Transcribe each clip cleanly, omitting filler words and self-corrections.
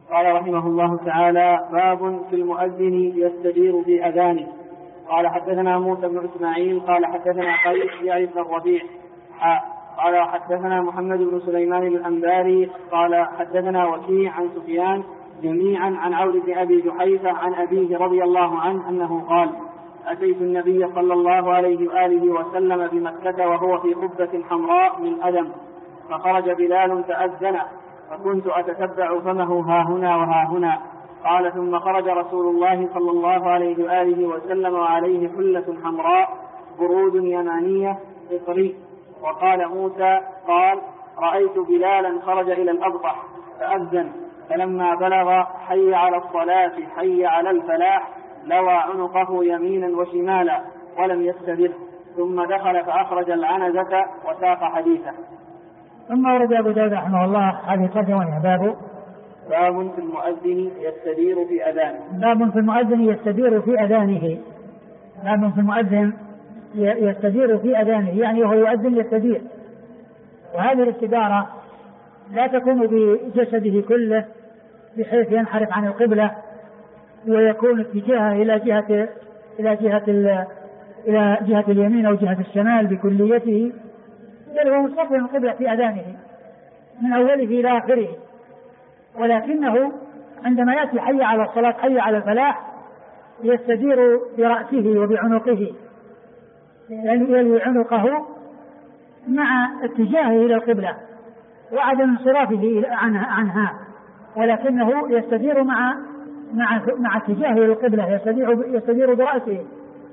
قال رحمه الله تعالى: باب في المؤذن يستجير في أذانه. قال حدثنا موسى بن إسماعيل قال حدثنا قيس يعني بن الربيع قال حدثنا محمد بن سليمان الأنباري قال حدثنا وكيع عن سفيان جميعا عن عون بن أبي جحيفة عن أبيه رضي الله عنه أنه قال: أتيت النبي صلى الله عليه وآله وسلم بمكة وهو في قبة حمراء من أدم، فخرج بلال فأذن، فكنت أتتبع فمه ها هنا. قال: ثم خرج رسول الله صلى الله عليه وآله وسلم وعليه حلة حمراء برود يمانية إطري. وقال موسى قال: رأيت بلالا خرج إلى الأبطح فأذن، فلما بلغ حي على الصلاة حي على الفلاح لوى عنقه يمينا وشمالا ولم يستدر، ثم دخل فأخرج العنزة وساق حديثه. ثم ورد أبو داود رحمه الله هذه ترجمة باب في المؤذن يستدير في أذانه. باب في المؤذن يستدير في أذانه. باب في المؤذن يستدير في أذانه، يعني هو يؤذن يستدير، وهذه الاستدارة لا تكون بجسده كله بحيث ينحرف عن القبلة ويكون اتجاهه إلى جهة اليمين أو جهة الشمال بكليته، بل هو مستقبل القبلة في أذانه من أوله إلى آخره، ولكنه عندما يأتي حي على الصلاة حي على الفلاح يستدير برأسه وبعنقه، يلوي عنقه مع اتجاهه إلى القبلة وعدم انصرافه عنها، ولكنه يستدير مع اتجاهه إلى القبلة، يستدير برأسه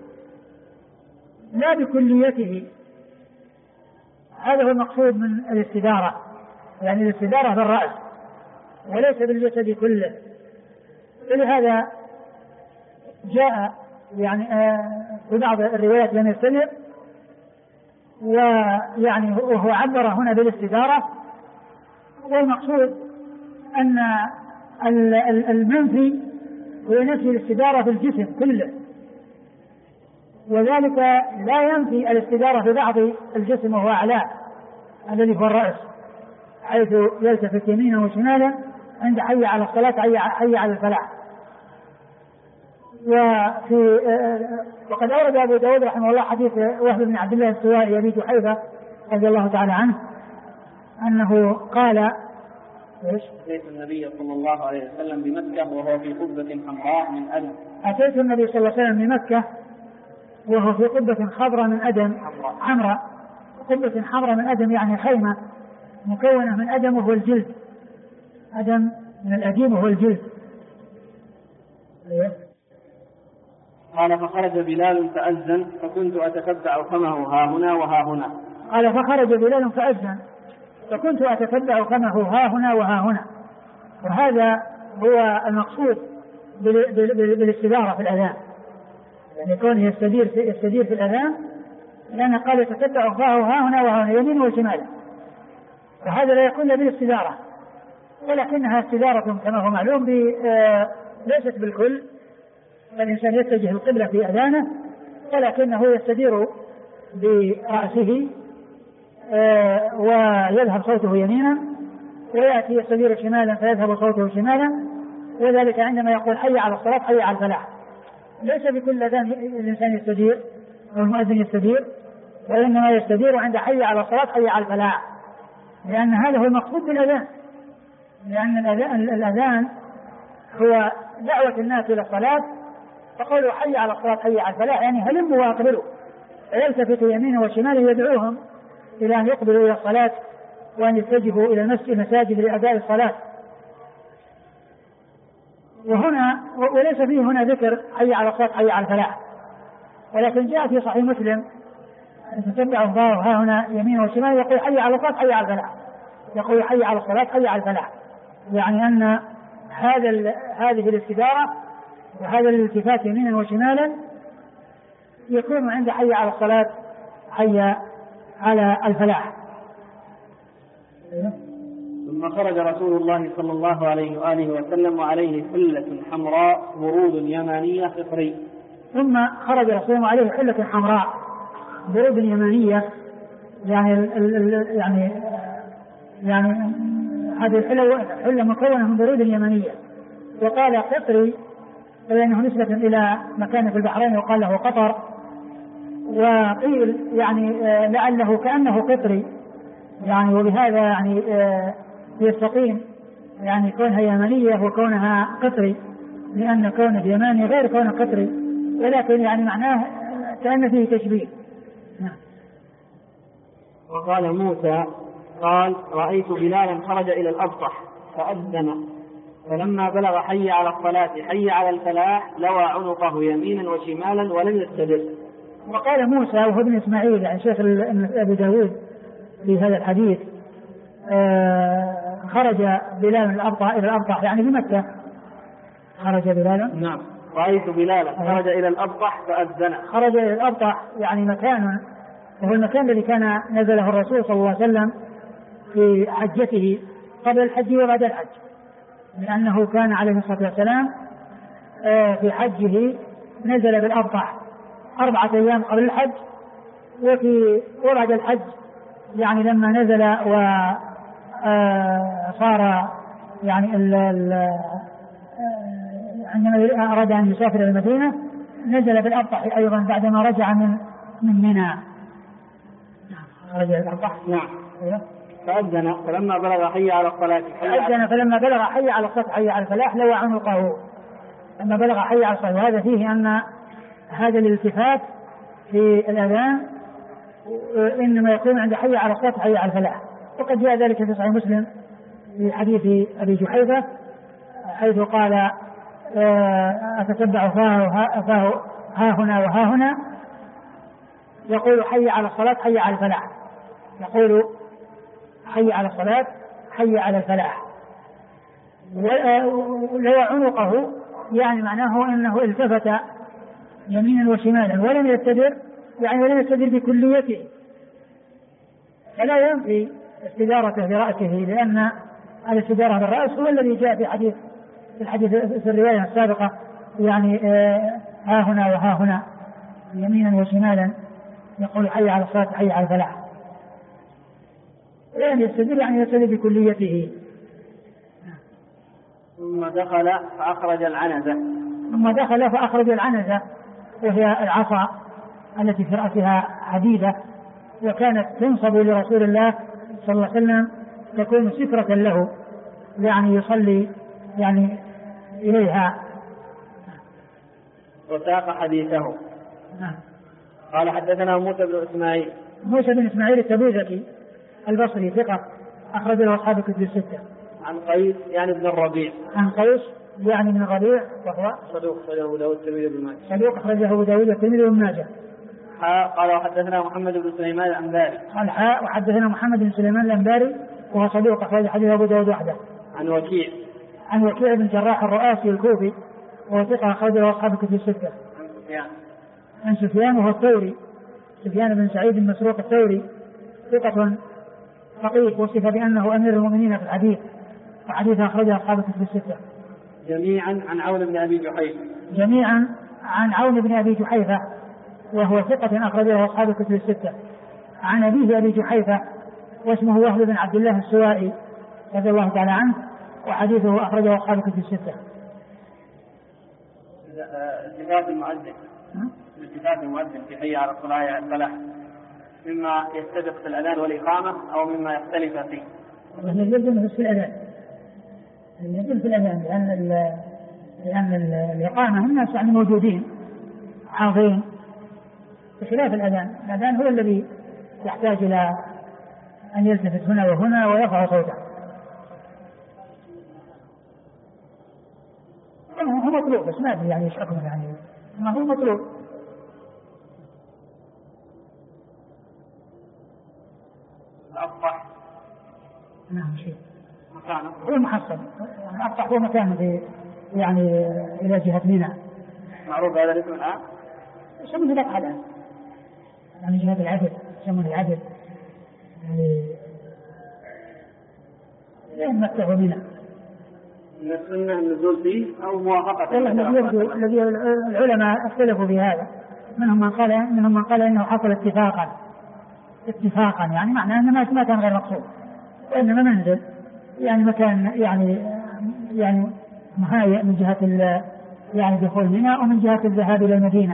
لا بكليته. هذا هو المقصود من الاستدارة، يعني الاستدارة بالرأس وليس بالجسد كله. ولهذا جاء يعني في بعض الروايات لم يستدر، ويعني وهو عبر هنا بالاستدارة، والمقصود أن المنفي هو نفي الاستدارة في الجسم كله، وذلك لا ينفي الاستدارة في بعض الجسم وهو أعلاه الذي هو الرأس، حيث يلتفت يمينا وشمالا عند حي على الصلاة حي على الفلاح. وقد أورد أبو داود رحمه الله حديث وهب بن عبد الله السوائي أبي جحيفة رضي الله تعالى عنه أنه قال: أتيت النبي صلى الله عليه وسلم بمكة وهو في قبة حمراء من أدم. أتيت النبي صلى الله عليه وسلم بمكة وهو في قبة خضراء من أدم، حمراء، قبة حمراء من أدم يعني خيمة مكونة من أدم وهو الجلد، أدم من الأديم وهو الجلد. قال: فخرج بلال فأذن، فكنت أتتبع فمه ها هنا. قال: فخرج بلال فأذن، فكنت أتتبع فمه ها هنا. وهذا هو المقصود بالاستدارة في الأذان، يعني كونه يستدير في الأذان، لأنه قال يتتبع فاه ها هنا يمين وشمال، فهذا لا يكون بالاستدارة، ولكنها استدارة كما هو معلوم ليست بالكل. الإنسان يتجه القبلة في أذانه، ولكنه يستدير برأسه ويذهب صوته يمينا، ويأتي يستدير شمالا فيذهب صوته شمالا، وذلك عندما يقول حي على الصلاة حي على الفلاح. ليس بكل أذان الإنسان يستدير أو المؤذن يستدير، وإنما يستدير عند حي على الصلاة حي على الفلاح، لأن هذا هو المقصود بالأذان، لأن الأذان هو دعوة الناس إلى الصلاة، فقولوا حي على الصلاة حي على الفلاح يعني هلموا واقبلوا، فيلتفت يمينه وشماله يدعوهم إلى أن يقبلوا إلى الصلاة وأن يتجهوا إلى المساجد لأداء الصلاة. وهنا وليس فيه هنا ذكر حي على الصلاة حي على الفلاح، ولكن جاء في صحيح مسلم تتبع الظاهر ها هنا يمين وشمال يقول حي على الصلاة حي على الفلاح، يقول حي على الصلاة حي على الفلاح، يعني أن هذه الاستدارة وهذا الالتفات يمينا وشمالا يكون عند حي على الصلاة حي على الفلاح. ثم خرج رسول الله صلى الله عليه وآله وسلم وعليه حلة حمراء برود يمانية إطري. ثم خرج رسول الله عليه حلة حمراء برود يمانية، يعني هذه الحلة مكونة من برود يمنية. وقال قطري لأنه نسبة إلى مكان في البحرين وقال له قطر، وقيل يعني لعله كأنه قطري يعني، وبهذا يعني يستقيم يعني كونها يمنية وكونها قطري، لأن كون اليماني غير كون قطري، ولكن يعني معناه كأن فيه تشبيه. وقال موسى قال رأيت بلالا خرج إلى الأبطح فأذن، فلما بلغ حي على الصلاة حي على الفلاح لوى عنقه يمينا وشمالا ولم يستدر. وقال موسى وهو ابن إسماعيل يعني شيخ أبي داود في هذا الحديث خرج بلال من الأبطح إلى الأبطح يعني بمكة. خرج بلالا نعم رأيت بلالا خرج إلى الأبطح فأذن. خرج إلى الأبطح يعني مكان وهو المكان الذي كان نزله الرسول صلى الله عليه وسلم في حجته قبل الحج وبعد الحج، لأنه كان عليه الصلاة والسلام في حجه نزل بالأبطح 4 أيام قبل الحج، وبعد الحج يعني لما نزل وصار يعني عندما أراد أن يسافر إلى المدينة نزل بالأبطح أيضا بعدما رجع من منى. نعم فأذن فلما بلغ حي على الصلاة فلما بلغ حي على الصلاة حي على الفلاح لوى عنقه. لما بلغ حي على الصلاة، وهذا فيه أن هذا الالتفات في الأذان إنما يكون عند حي على الصلاة حي على الفلاح. وقد جاء ذلك في صحيح مسلم في حديث أبي جحيفة حيث قال أتتبع فاه ها هنا وها هنا، يقول حي على الصلاة حي على الفلاح، يقول حي على الصلاة حي على الفلاح. ولو عنقه يعني معناه أنه التفت يمينا وشمالا ولم يستدر، يعني ولم يستدر بكليته، فلا ينفي استدارته برأسه، لأن الاستدارة بالرأس هو الذي جاء في الحديث في الرواية السابقة يعني ها هنا وها هنا يمينا وشمالا، يقول حي على الصلاة حي على الفلاح، يعني يستدل يعني يستدل بكليته. ثم دخل فأخرج العنزة وهي العصا التي في رأسها حديدة، وكانت تنصب لرسول الله صلى الله عليه وسلم تكون سترة له يعني يصلي يعني إليها. وساق حديثه. قال حدثنا موسى بن إسماعيل التبوذكي البصري ثقة أخرج له أصحاب الكتب الستة. عن قيس يعني بن الربيع. وهو صدوق أخرجه داود والترمذي وابن ماجه. صدوق أخرجه داود والترمذي وابن ماجه. قال وحدثنا محمد بن سليمان الأنباري. وحدثنا محمد بن سليمان الأنباري وهو صدوق أخرج حديث أبو داود وحده. عن وكيع بن جراح الرؤاسي الكوفي وهو ثقة أخرجه أصحاب الكتب الستة. عن سفيان وهو الثوري، سفيان بن سعيد بن مسروق الثوري ثقة فقيه، وصف بأنه أمير المؤمنين في الحديث، وحديث أخرجه أصحاب الكتب الستة. جميعا عن عون بن أبي جحيفة وهو ثقة أخرجه أصحاب الكتب الستة. عن أبيه أبي جحيفة واسمه وهب بن عبد الله السوائي رضي الله تعالى عنه، وحديثه أخرجه أصحاب الكتب الستة. التفات المؤذن في حي على الصلاة على الفلاح مما يتفق في الأذان والإقامة أو مما يختلف فيه؟ يجب في الأذان لأن الإقامة الناس يعني موجودين حاضرين، بخلاف الأذان هو الذي يحتاج إلى أن يلتفت هنا وهنا ويرفع صوته. هو مطلوب بس ما أدري يعني إيش حكمه، يعني ما هو مطلوب. الأبطح نعم شيء مكانه هو المحصن، الأبطح هو مكانه يعني إلى جهة منى. معروف هذا الاسم الآن؟ يسمونه الأبطح الآن يعني جهة العدل، يسمونه العدل يعني لين مكة ومنى. من السنة النزول فيه أو موافقة؟ الذي العلماء اختلفوا في هذا، منهم من قال إنه حصل اتفاقا يعني معناه أنه ما كان غير مقصود وإنما منزل، يعني مكان يعني مهيئ من جهة يعني دخول منى ومن جهة الذهاب إلى المدينة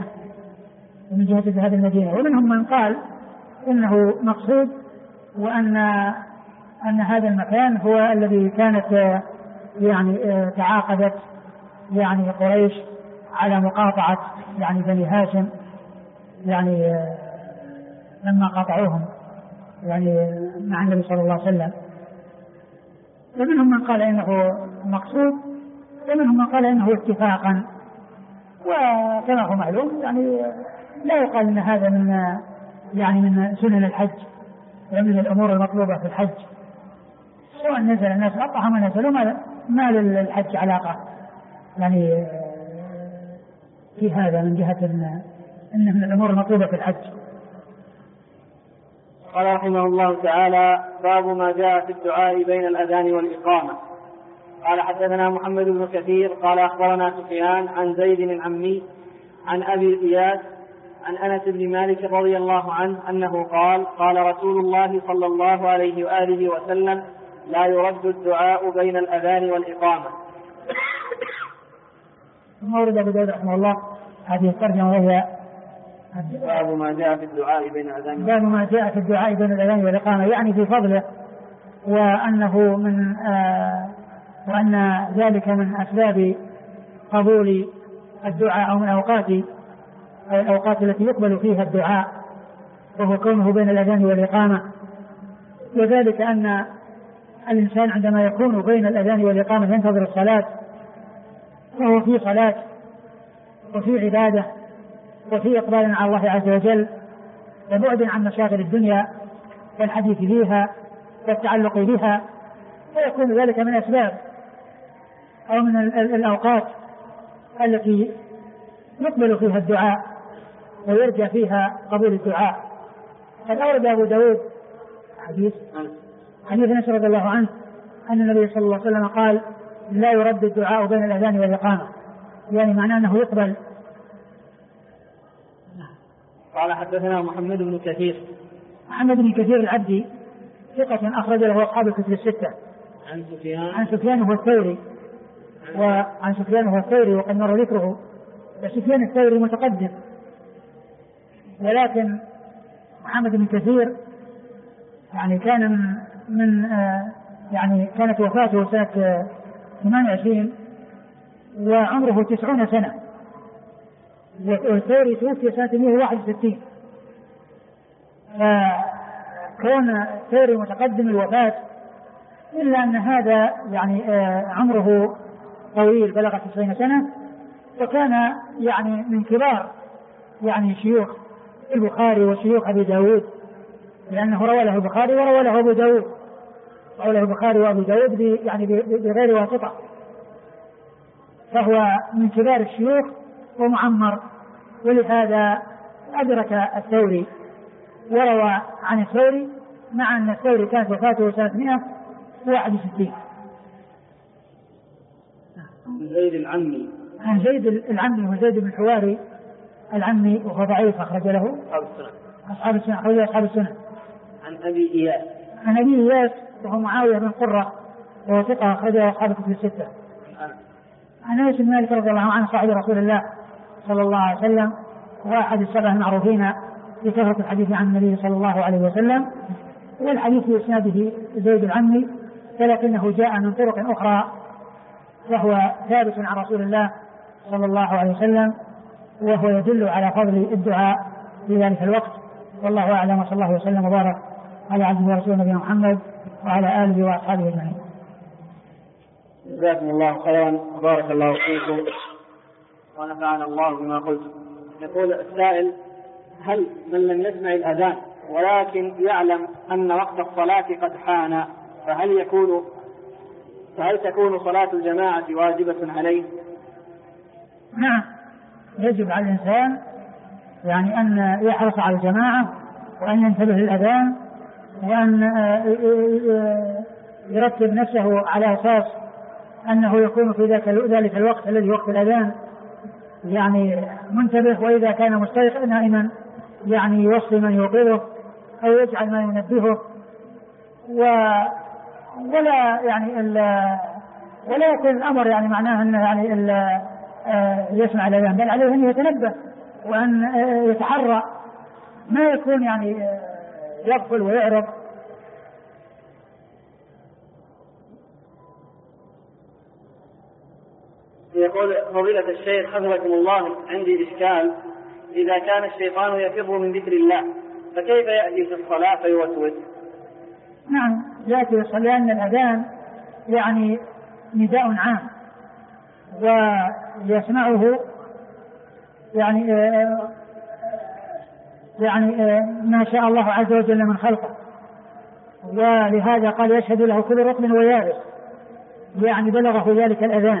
ومنهم من قال إنه مقصود وأن هذا المكان هو الذي كانت يعني تعاقدت يعني قريش على مقاطعة يعني بني هاشم يعني لما قاطعوهم يعني مع النبي صلى الله عليه وسلم. ومنهم من قال إنه مقصود ومنهم من قال إنه اتفاقا. وكما هو معلوم يعني لا يقال إن هذا من سنن الحج ومن الأمور المطلوبة في الحج، سواء نزل الناس أطعم ما نزلوا ما للحج علاقة يعني في هذا من جهة إنه من الأمور المطلوبة في الحج. قال رحمه الله تعالى: باب ما جاء في الدعاء بين الأذان والإقامة. قال حدثنا محمد بن كثير قال أخبرنا سفيان عن زيد بن عمي عن أبي إياس عن أنس بن مالك رضي الله عنه أنه قال رسول الله صلى الله عليه وآله وسلم: لا يرد الدعاء بين الأذان والإقامة. مورد أبو داود رحمه الله هذه الترجمة وهي باب ما جاء في الدعاء بين الأذان والإقامة والإقامة، يعني في فضله وأنه وأن ذلك من أسباب قبول الدعاء أو من الأوقات التي يقبل فيها الدعاء، وهو كونه بين الأذان والإقامة. وذلك أن الإنسان عندما يكون بين الأذان والإقامة ينتظر الصلاة وهو في صلاة وفي عبادة وفي إقبال على الله عز وجل وبعد عن مشاغل الدنيا والحديث فيها والتعلق بها، فيكون ذلك من أسباب أو من الأوقات التي يقبل فيها الدعاء ويرجى فيها قبول الدعاء. قد أورد أبو داود حديث أنس رضي الله عنه أن النبي صلى الله عليه وسلم قال: لا يرد الدعاء بين الأذان والإقامة، يعني معناه أنه يقبل. قال حدثنا محمد بن كثير العبدي ثقة أخرج له أصحاب الكتب الستة. عن سفيان هو الثوري وقد مر ذكره. سفيان الثوري متقدم، ولكن محمد بن كثير يعني كان يعني كانت وفاته سنة 28 وعمره 90 سنة، والثوري توفي سنة 161. فكون الثوري متقدم الوفاة، إلا أن هذا يعني عمره طويل بلغ 90 سنة، وكان يعني من كبار يعني شيوخ البخاري وشيوخ أبي داود، لأنه روى له البخاري وروى له أبو داود، روى له البخاري وأبو داود يعني بغير واسطة، فهو من كبار الشيوخ ومعمر، ولهذا أدرك الثوري وروى عن الثوري، مع أن الثوري كانت وفاته سنة 161. عن زيد العمي وزيد بن حواري العمي وهو ضعيف أخرج له أصحاب السنة. عن أبي إياس وهو معاوية بن قرة وهو ثقة أخرج له أصحاب الكتب الستة. عن أنس بن مالك رضي الله عنه صاحب رسول الله صلى الله عليه وسلم وأحد السبع المعروفين في كثرة الحديث عن النبي صلى الله عليه وسلم، والحديث في إسناده زيد العمي، ولكنه جاء من طرق أخرى وهو ثابت عن رسول الله صلى الله عليه وسلم، وهو يدل على فضل الدعاء في ذلك الوقت. والله أعلم، وصلى الله وسلم وبارك على عبده ورسوله نبينا محمد وعلى آله وأصحابه أجمعين. جزاكم الله خيرا وبارك الله فيكم ونفعنا الله بما قلتم. يقول السائل: هل من لم يسمع الأذان ولكن يعلم أن وقت الصلاة قد حان فهل تكون صلاة الجماعة واجبة عليه؟ نعم، يجب على الإنسان يعني أن يحرص على الجماعة، وأن ينتبه للأذان، وأن يرتب نفسه على أساس أنه يكون في ذلك الوقت الذي وقت الأذان يعني منتبه، وإذا كان مستيقظا نائما يعني يوصي من يوقظه أو يجعل ما ينبهه، ولا يعني ولا يكون الأمر يعني معناه أنه يعني يسمع الأذان، بل عليه أن يتنبه وأن يتحرى، ما يكون يعني يغفل ويعرض. يقول فضيلة الشيخ حفظكم الله، عندي إشكال، إذا كان الشيطان يفر من ذكر الله فكيف يأتي في الصلاة فيوسوس؟ نعم يأتي في الصلاة لأن الأذان يعني نداء عام ويسمعه يعني ما شاء الله عز وجل من خلقه، ولهذا قال يشهد له كل رطب ويابس، يعني بلغه ذلك الأذان.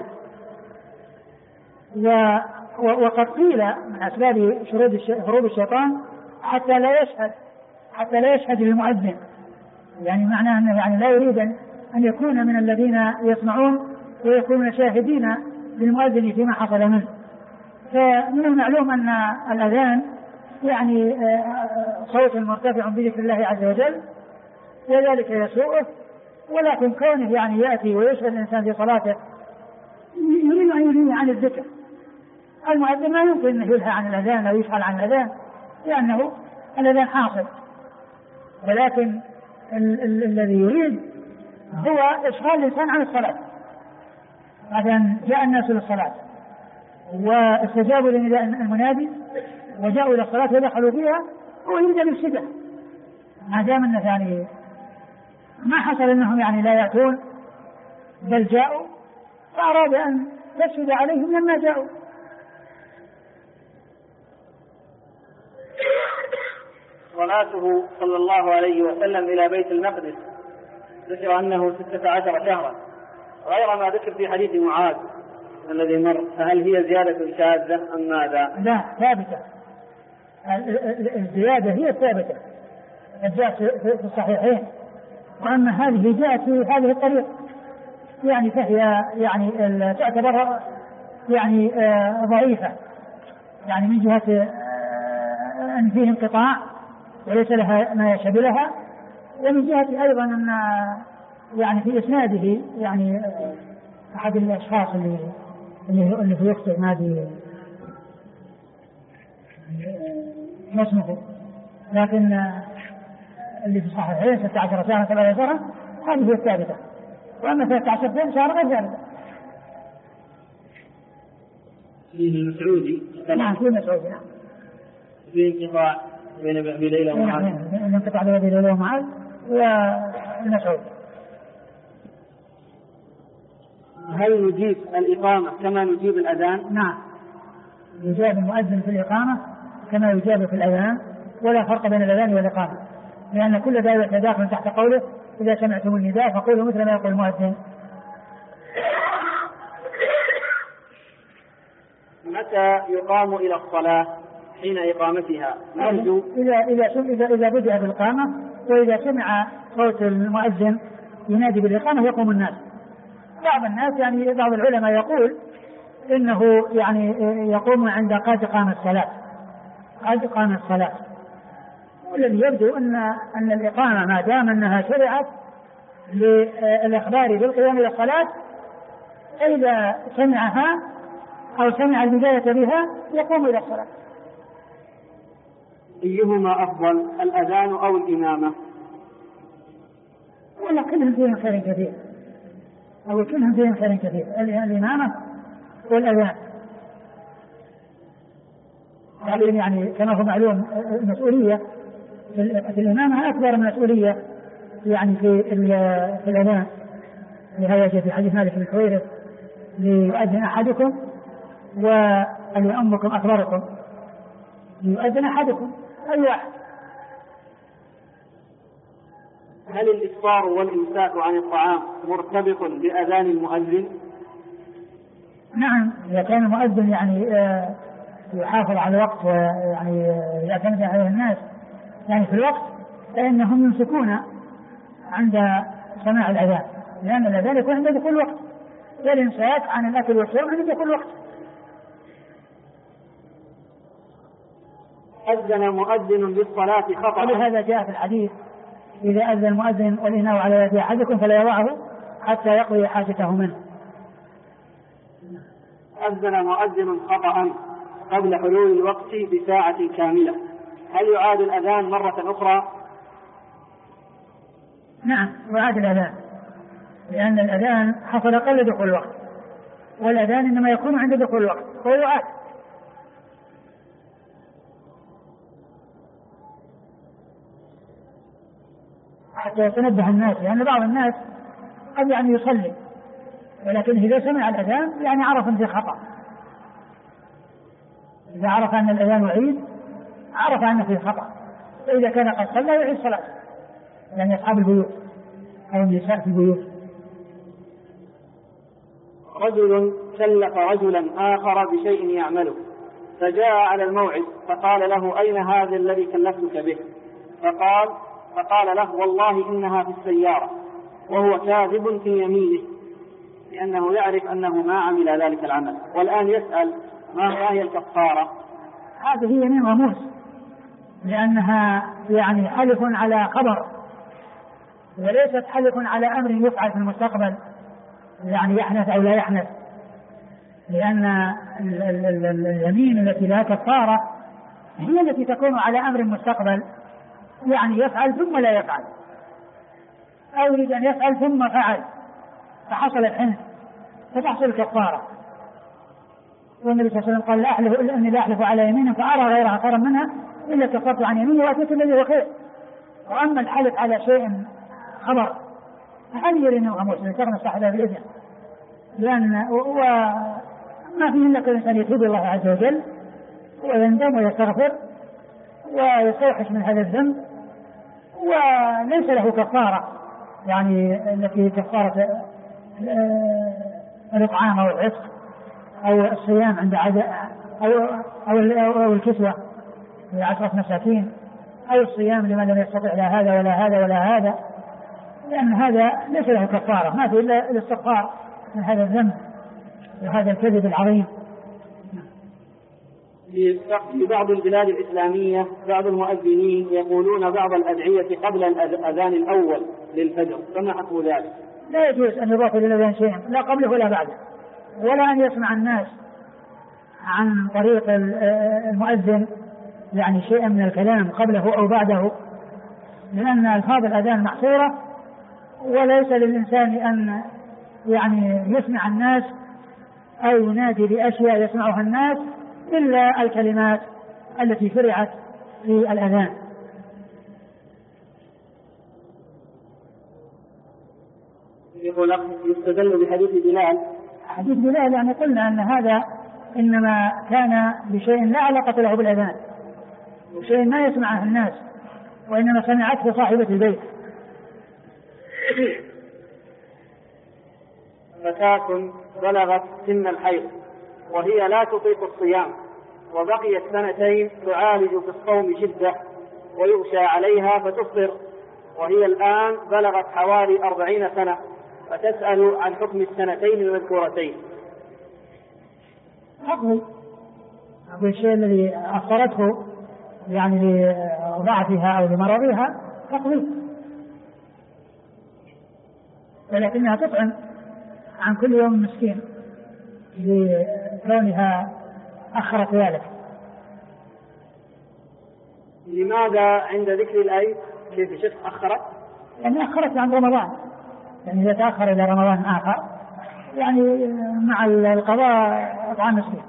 وقد قيل من أسباب هروب الشيطان حتى لا يشهد للمؤذن، يعني معناه أنه يعني لا يريد أن يكون من الذين يسمعون ويكونون شاهدين للمؤذن فيما حصل منه. فمن المعلوم أن الأذان يعني صوت مرتفع بذكر الله عز وجل وذلك يسوءه، ولكن كونه يعني يأتي ويشهد الإنسان في صلاته يريد أن ينهي عن الذكر. المؤذن ما يمكن أن يلهى عن الأذان أو يشغل عن الأذان لأنه الأذان حاصل، ولكن الذي يريد هو إشغال الإنسان عن الصلاة. مثلا جاء الناس للصلاة واستجابوا لنداء المنادي وجاءوا إلى الصلاة ودخلوا فيها ويريد الابتداء، ما دام أنه يعني ما حصل أنهم يعني لا يأتون بل جاءوا، فأراد أن يشهد عليهم لما جاءوا. صلاته صلى الله عليه وسلم إلى بيت المقدس ذكر أنه 16 شهرا غير ما ذكر في حديث معاذ الذي مر، فهل هي زيادة شاذة أم ماذا؟ لا، ثابتة، الزيادة هي الثابتة جاءت في الصحيحين، وأما هذه جاءت في هذه الطريقة يعني فهي يعني تعتبر يعني ضعيفة، يعني من جهة أن فيه انقطاع وليس لها ما يشبهها، ومن جهة أيضا أن يعني في إسناده يعني أحد الأشخاص اللي في يكتب هذه ما اسمه، لكن اللي في صحيحين 16 شهرا 7 شهرا هذه هي الثابتة، وأما 13 شهرا غير ثابتة. فيه المسعودي نعم فيه المسعودي، نعم في انقطاع بين أبي ليلى ومعاذ، الانقطاع بين أبي ليلى ومعاذ والمسعودي. هل نجيب الإقامة كما نجيب الأذان؟ نعم يجاب المؤذن في الإقامة كما يجاب في الأذان، ولا فرق بين الأذان والإقامة، لأن كل ذلك داخل تحت قوله إذا سمعتم النداء فقولوا مثل ما يقول المؤذن. متى يقام إلى الصلاة حين إقامتها؟ نرجو إذا بدأ بالإقامة، وإذا سمع صوت المؤذن ينادي بالإقامة يقوم الناس. بعض الناس يعني بعض العلماء يقول إنه يعني يقوم عند قد قام الصلاة، والذي يبدو أن الإقامة ما دام أنها شرعت للإخبار بالقيام إلى الصلاة، إذا سمعها أو سمع البداية بها يقوم إلى الصلاة. أيهما أفضل، الأذان أو الإمامة؟ ولا كلهم فيهم خير كثير، أو كلهم فيهم خير كثير، الإمامة والأذان. يعني كما هو معلوم المسؤولية في الإمامة أكبر من مسؤولية يعني في الأذان، لهذا جاء في حديث مالك بن الحويرث ليؤذن أحدكم وليؤمكم أكبركم، ليؤذن أحدكم أي واحد. هل الإفطار والإمساك عن الطعام مرتبط بأذان المؤذن؟ نعم، إذا كان المؤذن يعني يحافظ على الوقت ويعني يعتمد عليه الناس يعني في الوقت، فإنهم يمسكون عند سماع الأذان، لأن الأذان يكون عند كل وقت، والإمساك عن الأكل والشرب عند كل وقت. أذن مؤذن بالصلاة خطأ، ولهذا جاء في الحديث إذا أذن المؤذن والإناء على يد أحدكم فلا يضعه حتى يقضي حاجته منه. أذن مؤذن خطأ قبل حلول الوقت بساعة كاملة، هل يعاد الأذان مرة أخرى؟ نعم يعاد الأذان، لأن الأذان حصل قبل دخول الوقت، والأذان إنما يكون عند دخول الوقت فهو يعاد. حتى يتنبه الناس، لأن بعض الناس قد يعني يصلي ولكن إذا سمع الأذان يعني عرف أن في خطأ، إذا عرف أن الأذان عيد عرف أنه في خطأ، فإذا كان قد صلى يعيد صلاة، يعني أصحاب البيوت أو النساء في البيوت. رجل كلف رجلا آخر بشيء يعمله فجاء على الموعد فقال له أين هذا الذي كلفتك به؟ فقال له والله إنها في السيارة، وهو كاذب في يمينه لأنه يعرف أنه ما عمل ذلك العمل، والآن يسأل ما هي الكفارة؟ هذه هي يمين غموس، لأنها يعني حلف على خبر وليست حلف على أمر يفعل في المستقبل، يعني يحنث أو لا يحنث، لأن اليمين التي لا كفارة هي التي تكون على أمر مستقبل، يعني يفعل ثم لا يفعل، أو يريد أن يفعل ثم فعل فحصل الحنث فتحصل الكفارة. والنبي صلى الله عليه وسلم قال لا أحلف إلا أني لا أحلف على يمين فأرى غيرها خيرا منها إلا كفرت عن يميني وأتيت الذي هو خير. وأما الحلف على شيء خبر فهذه يمين غموس تغنى صاحبها بالإذن، لأن ما فيه إلا الإنسان يتوب الله عز وجل ويندم ويستغفر ويستوحش من هذا الذنب، وليس له كفارة يعني التي كفارة الإطعام أو العتق أو الصيام عند أو الكسوة ل10 مساكين، أو الصيام لمن لم يستطع لا هذا ولا هذا ولا هذا، لأن هذا ليس له كفارة، ما في إلا الاستغفار من هذا الذنب وهذا الكذب العظيم. في بعض البلاد الإسلامية بعض المؤذنين يقولون بعض الأدعية قبل الأذان الأول للفجر، فما حكم ذلك؟ لا يجوز أن يضاف للأذان شيء لا قبله ولا بعده، ولا أن يسمع الناس عن طريق المؤذن يعني شيئا من الكلام قبله أو بعده، لأن ألفاظ الأذان محصورة، وليس للإنسان أن يعني يسمع الناس أو ينادي بأشياء يسمعها الناس إلا الكلمات التي شرعت في الأذان. يقول يستدل بحديث بلال. حديث بلال يعني قلنا أن هذا إنما كان بشيء لا علاقة له بالأذان وشيء ما يسمعه الناس، وإنما سمعته صاحبة البيت. فتاة بلغت سن الحيض وهي لا تطيق الصيام وبقيت 2 تعالج في الصوم شدة ويغشى عليها فتفطر، وهي الآن بلغت حوالي 40 سنة، فتسأل عن حكم 2 المذكورتين. أقول الشيء الذي أثرته يعني لضعفها أو لمرضها تقضي، ولكنها تطعم عن كل يوم مسكين لكونها أخرت ذلك. لماذا عند ذكر الآية كيف شخص أخرت؟ يعني أخرت عن رمضان، يعني إذا تأخر إلى رمضان آخر يعني مع القضاء أطعام مسكين.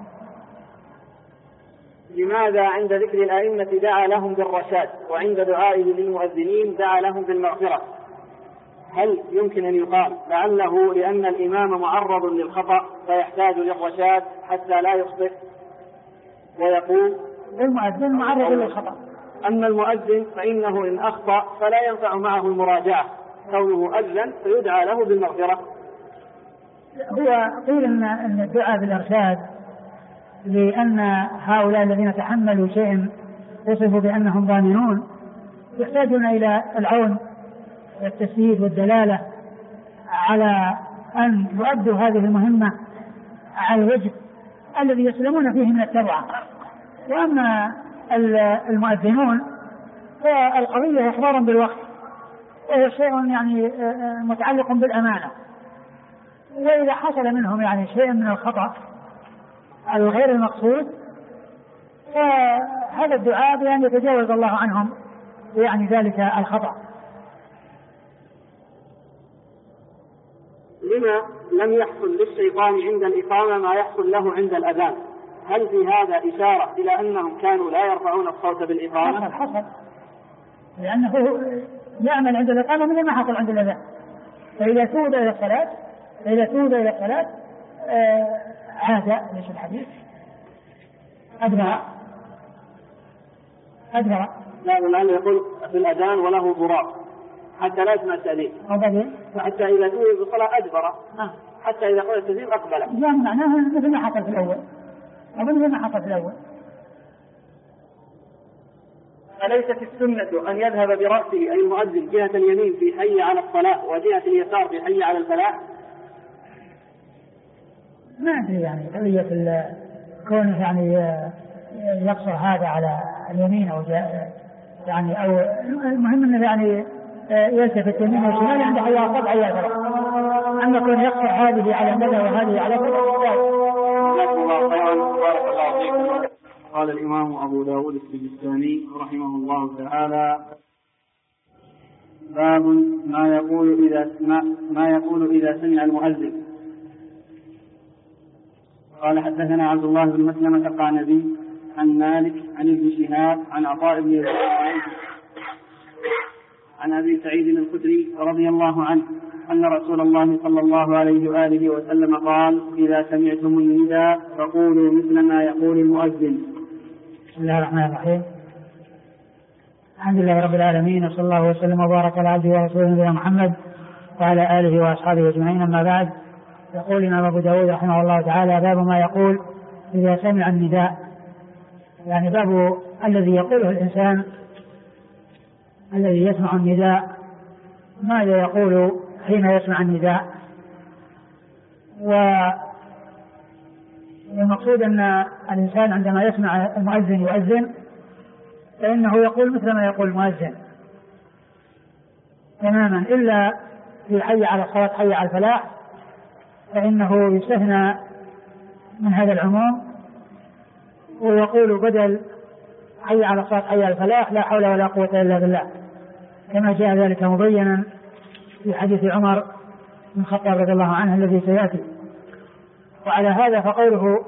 لماذا عند ذكر الأئمة دعا لهم بالرشاد وعند دعائه للمؤذنين دعا لهم بالمغفرة؟ هل يمكن أن يقال لعله لأن الإمام معرض للخطأ فيحتاج للرشاد حتى لا يخطئ؟ ويقول المؤذن معرض للخطأ، أما المؤذن فإنه إن أخطأ فلا ينفع معه المراجعة، كونه أذن فيدعى له بالمغفرة. هو قيل أن الدعاء بالإرشاد لأن هؤلاء الذين تحملوا شيئا وصفوا بأنهم ضامنون يحتاجون إلى العون والتسديد والدلالة على أن يؤدوا هذه المهمة على الوجه الذي يسلمون فيه من التبعة. وأما المؤذنون فالقضية إخبار بالوقت، وهو شيء يعني متعلق بالأمانة. وإذا حصل منهم يعني شيء من الخطأ الغير المقصود فهذا الدعاء بأن يتجاوز الله عنهم يعني ذلك الخطأ. لما لم يحصل للشيطان عند الإقامة ما يحصل له عند الأذان؟ هل في هذا إشارة إلى أنهم كانوا لا يرفعون الصوت بالإقامة؟ حصل لأنه يعمل عند الإقامة مثل ما حصل عند الأذان. فإذا سود إلى الصلاة عاد ليش الحديث أدبر لا الآن يقول في الأذان وله ضراب حتى لا يسمع التأذين، حتى إذا سود بالصلاة أدبر حتى إذا قال التأذين أقبل. لا معناه مثل ما حصل في الأول. أليست السنة أن يذهب برأسه أي المؤذن جهة اليمين في حي على الصلاة وجهة اليسار في حي على الفلاح؟ ما أدري يعني قضية كونه يعني يقصر هذا على اليمين أو يعني أو المهم أنه يعني يلتفت يمين وشمال عند حي على الصلاة حي على الفلاح. أما كونه يقصر هذه على كذا وهذه على كذا. جزاكم الله خيرا بارك الله فيكم. قال الإمام أبو داود السجستاني رحمه الله تعالى: باب ما يقول إذا سمع المؤذن. قال حدثنا عبد الله بن مسلمة القعنبي عن مالك عن ابن شهاب عن عطاء بن يزيد عن أبي سعيد الخدري رضي الله عنه أن رسول الله صلى الله عليه وآله وسلم قال: إذا سمعتم النداء فقولوا مثل ما يقول المؤذن. بسم الله الرحمن الرحيم. الحمد لله رب العالمين، وصلى الله وسلم وبارك على عبده ورسوله نبينا محمد وعلى آله وأصحابه أجمعين. أما بعد، يقول الإمام أبو داود رحمه الله تعالى: باب ما يقول إذا سمع النداء، يعني باب الذي يقوله الإنسان الذي يسمع النداء ماذا يقول حين يسمع النداء. والمقصود أن الإنسان عندما يسمع المؤذن يؤذن فإنه يقول مثل ما يقول المؤذن تماما، إلا في حي على الصلاة حي على الفلاح فإنه يستثنى من هذا العموم ويقول بدل حي على الصلاة حي على الفلاح لا حول ولا قوة إلا بالله، كما جاء ذلك مبينا في حديث عمر بن الخطاب رضي الله عنه الذي سيأتي. وعلى هذا فقوله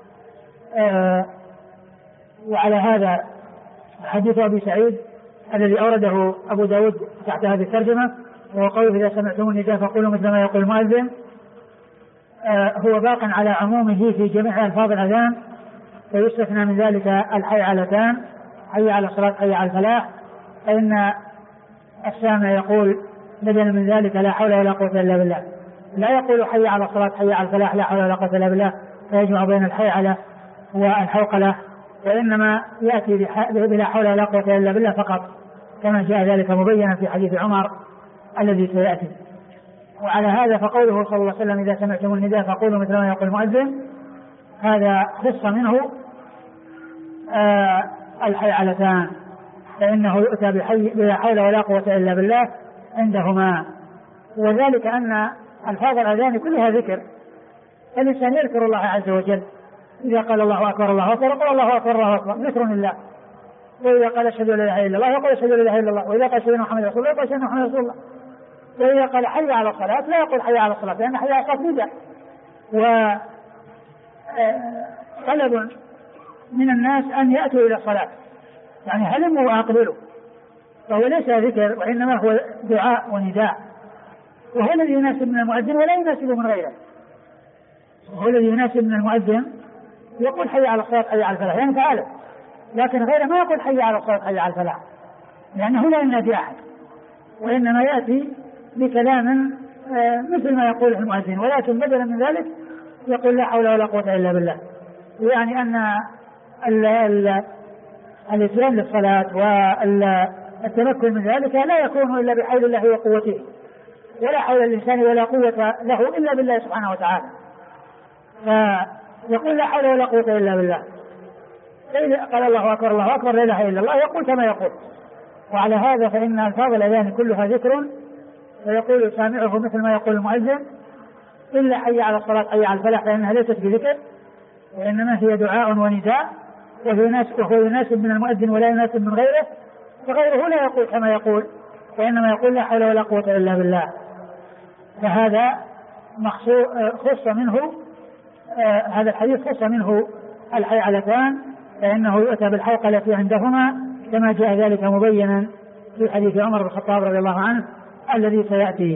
وعلى هذا حديث أبي سعيد الذي أورده أبو داود تحت هذه الترجمة، وهو قوله: إذا سمعتم النداء فقولوا مثل ما يقول المؤذن، هو باق على عمومه في جميع ألفاظ الأذان، ويستثنى من ذلك الحي علتان، حي على الصلاة حي على الفلاح، فإن السامع يقول بدلا من ذلك لا حول ولا قوة إلا بالله، لا يقول حي على الصلاة حي على الفلاح لا حول ولا قوة إلا بالله فيجمع بين الحيعلة والحوقلة، وإنما يأتي بلا حول ولا قوة إلا بالله فقط، كما جاء ذلك مبينا في حديث عمر الذي سيأتي. وعلى هذا فقوله صلى الله عليه وسلم: إذا سمعتم النداء فقولوا مثل ما يقول المؤذن، هذا خص منه الحيعلتان، فإنه يؤتى بلا حول ولا قوة إلا بالله عندهما. وذلك أن ألفاظ الأذان كلها ذكر، الإنسان يذكر الله عز وجل، إذا قال الله أكبر الله أكبر قال الله أكبر الله أكبر ذكر لله، وإذا قال أشهد أن لا إله إلا الله يقول أشهد أن لا إله إلا الله، وإذا قال أشهد أن محمدا رسول الله يقول أشهد أن محمدا رسول الله، وإذا قال حي على الصلاة لا يقول حي على الصلاة، لأن حي على الصلاة نداء. وطلب من الناس أن يأتوا إلى الصلاة، يعني هلموا وأقبلوا، فهو ليس ذكر وإنما هو دعاء ونداء، وهو الذي يناسب من المؤذن ولا يناسب من غيره. وهو الذي يناسب من المؤذن يقول حي على الصلاة حي على الفلاح يعني تعالى، لكن غيره ما يقول حي على الصلاة حي على الفلاح، لأنه لا ينادي أحد، وإنما يأتي بكلام مثل ما يقول المؤذن، ولكن بدلا من ذلك يقول لا حول ولا قوة إلا بالله. يعني أن الإتيان للصلاة والتمكن من ذلك لا يكون إلا بحول الله وقوته، ولا حول الإنسان ولا قوة له إلا بالله سبحانه وتعالى، فيقول لا حول ولا قوة إلا بالله. فإذا قال الله أكبر الله أكبر لا إله إلا الله يقول كما يقول، وعلى هذا فإن ألفاظ الأذان كلها ذكر، ويقول سامعه مثل ما يقول المؤذن، إلا حي على الصلاة حي على الفلاح فإنها ليست بذكر، وإنما هي دعاء ونداء، وهو يناسب من المؤذن ولا يناسب من غيره، فغيره لا يقول كما يقول، وإنما يقول لا حول ولا قوة إلا بالله. فهذا خص منه هذا الحديث خص منه الحيعلتان، فإنه يؤتى بالحلقة التي عندهما كما جاء ذلك مبينا في حديث عمر بن الخطاب رضي الله عنه الذي سيأتي.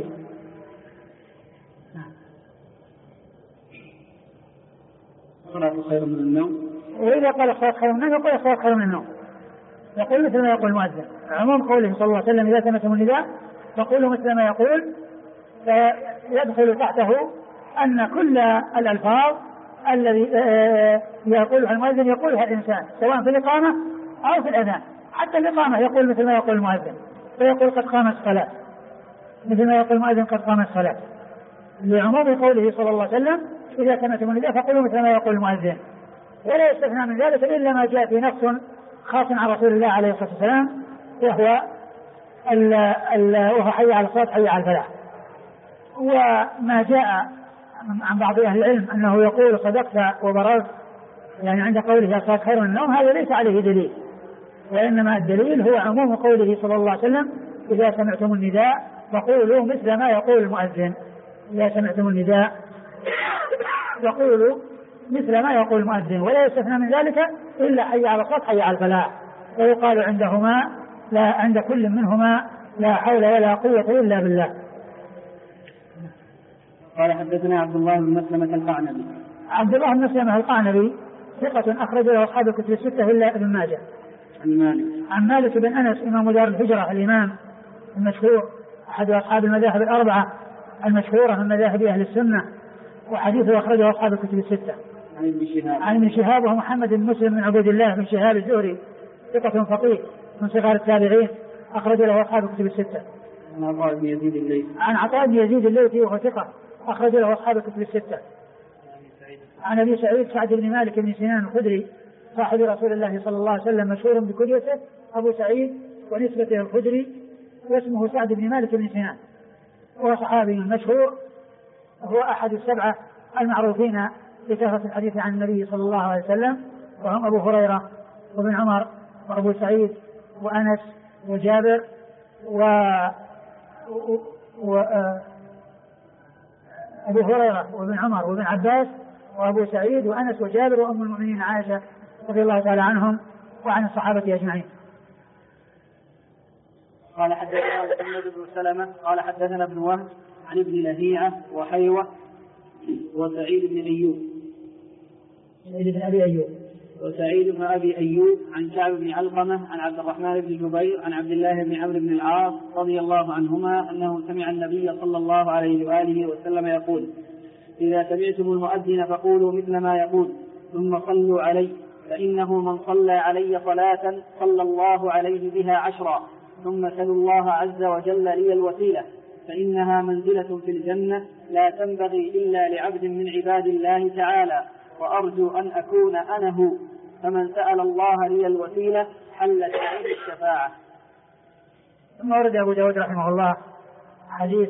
الصلاة خير من النوم. وإذا قال الصلاة خير من النوم يقول الصلاة خير من النوم، يقول مثل ما يقول المؤذن. عموم قوله صلى الله عليه وسلم إذا سمعتم النداء فقولوا مثل ما يقول، فيدخل تحته أن كل الألفاظ الذي يقولها المؤذن يقولها الإنسان سواء في الإقامة أو في الأذان. حتى الإقامة يقول مثل ما يقول المؤذن، فيقول قد قامت الصلاة مثل ما يقول المؤذن قد قامت الصلاة، لعموم قوله صلى الله عليه وسلم إذا سمعتم النداء فقولوا مثل ما يقول المؤذن. ولا يستثنى من ذلك إلا ما جاء في نص خاص عن رسول الله عليه الصلاة والسلام، وهو حي على الصلاة حي على الفلاح. وما جاء عن بعض أهل العلم أنه يقول صدقت وبررت، يعني عند قوله الصلاة خير من النوم، هذا ليس عليه دليل، وإنما الدليل هو عموم قوله صلى الله عليه وسلم إذا سمعتم النداء فقولوا مثل ما يقول المؤذن. إذا سمعتم النداء فقولوا مثل ما يقول المؤذن، ولا يستثنى من ذلك إلا حي على الصلاة حي على الفلاح، ويقال عندهما لا عند كل منهما لا حول ولا قوة إلا بالله. قال حدثنا عبد الله بن مسلمة القعنبي. عبد الله بن مسلمة القعنبي ثقة أخرج له أصحاب الكتب الستة إلا ابن ماجه. عن مالك بن أنس إمام دار الهجرة الإمام المشهور أحد أصحاب المذاهب الأربعة المشهورة من مذاهب أهل السنة، وحديثه أخرجه أصحاب الكتب الستة. عن ابن شهاب وهو محمد بن مسلم بن عبد الله بن شهاب الزهري ثقة فقيه من صغار التابعين أخرج له أصحاب الكتب الستة. عن عطاء بن يزيد الليثي وهو ثقة أخرج له أصحاب الكتب الستة. عن أبي سعيد سعد بن مالك بن سنان الخدري صاحب رسول الله صلى الله عليه وسلم مشهور بكنيته أبو سعيد ونسبته الخدري، واسمه سعد بن مالك بن سنان، وهو صحابي مشهور، هو أحد السبعة المعروفين بكثرة الحديث عن النبي صلى الله عليه وسلم، وهم أبو هريرة وابن عمر وأبو سعيد وأنس وجابر أبو هريرة وابن عمر وابن عباس وأبو سعيد وأنس وجابر وأم المؤمنين عائشة رضي الله تعالى عنهم وعن الصحابة أجمعين. قال حدثنا محمد بن سلمة قال حدثنا ابن وهب عن ابن لهيعة وحيوة وسعيد بن أبي أيوب عن كعب بن علقمة عن عبد الرحمن بن جبير عن عبد الله بن عمرو بن العاص رضي الله عنهما أنه سمع النبي صلى الله عليه وآله وسلم يقول إذا سمعتم المؤذن فقولوا مثل ما يقول ثم صلوا عليه، فإنه من صلى علي صلاة صلى الله عليه بها 10، ثم سلوا الله عز وجل لي الوسيلة فإنها منزلة في الجنة لا تنبغي إلا لعبد من عباد الله تعالى، وأرجو أن أكون أنا هو، فمن سأل الله لي الوسيلة حلت عليه الشفاعة. ثم ورد أبو داود رحمه الله حديث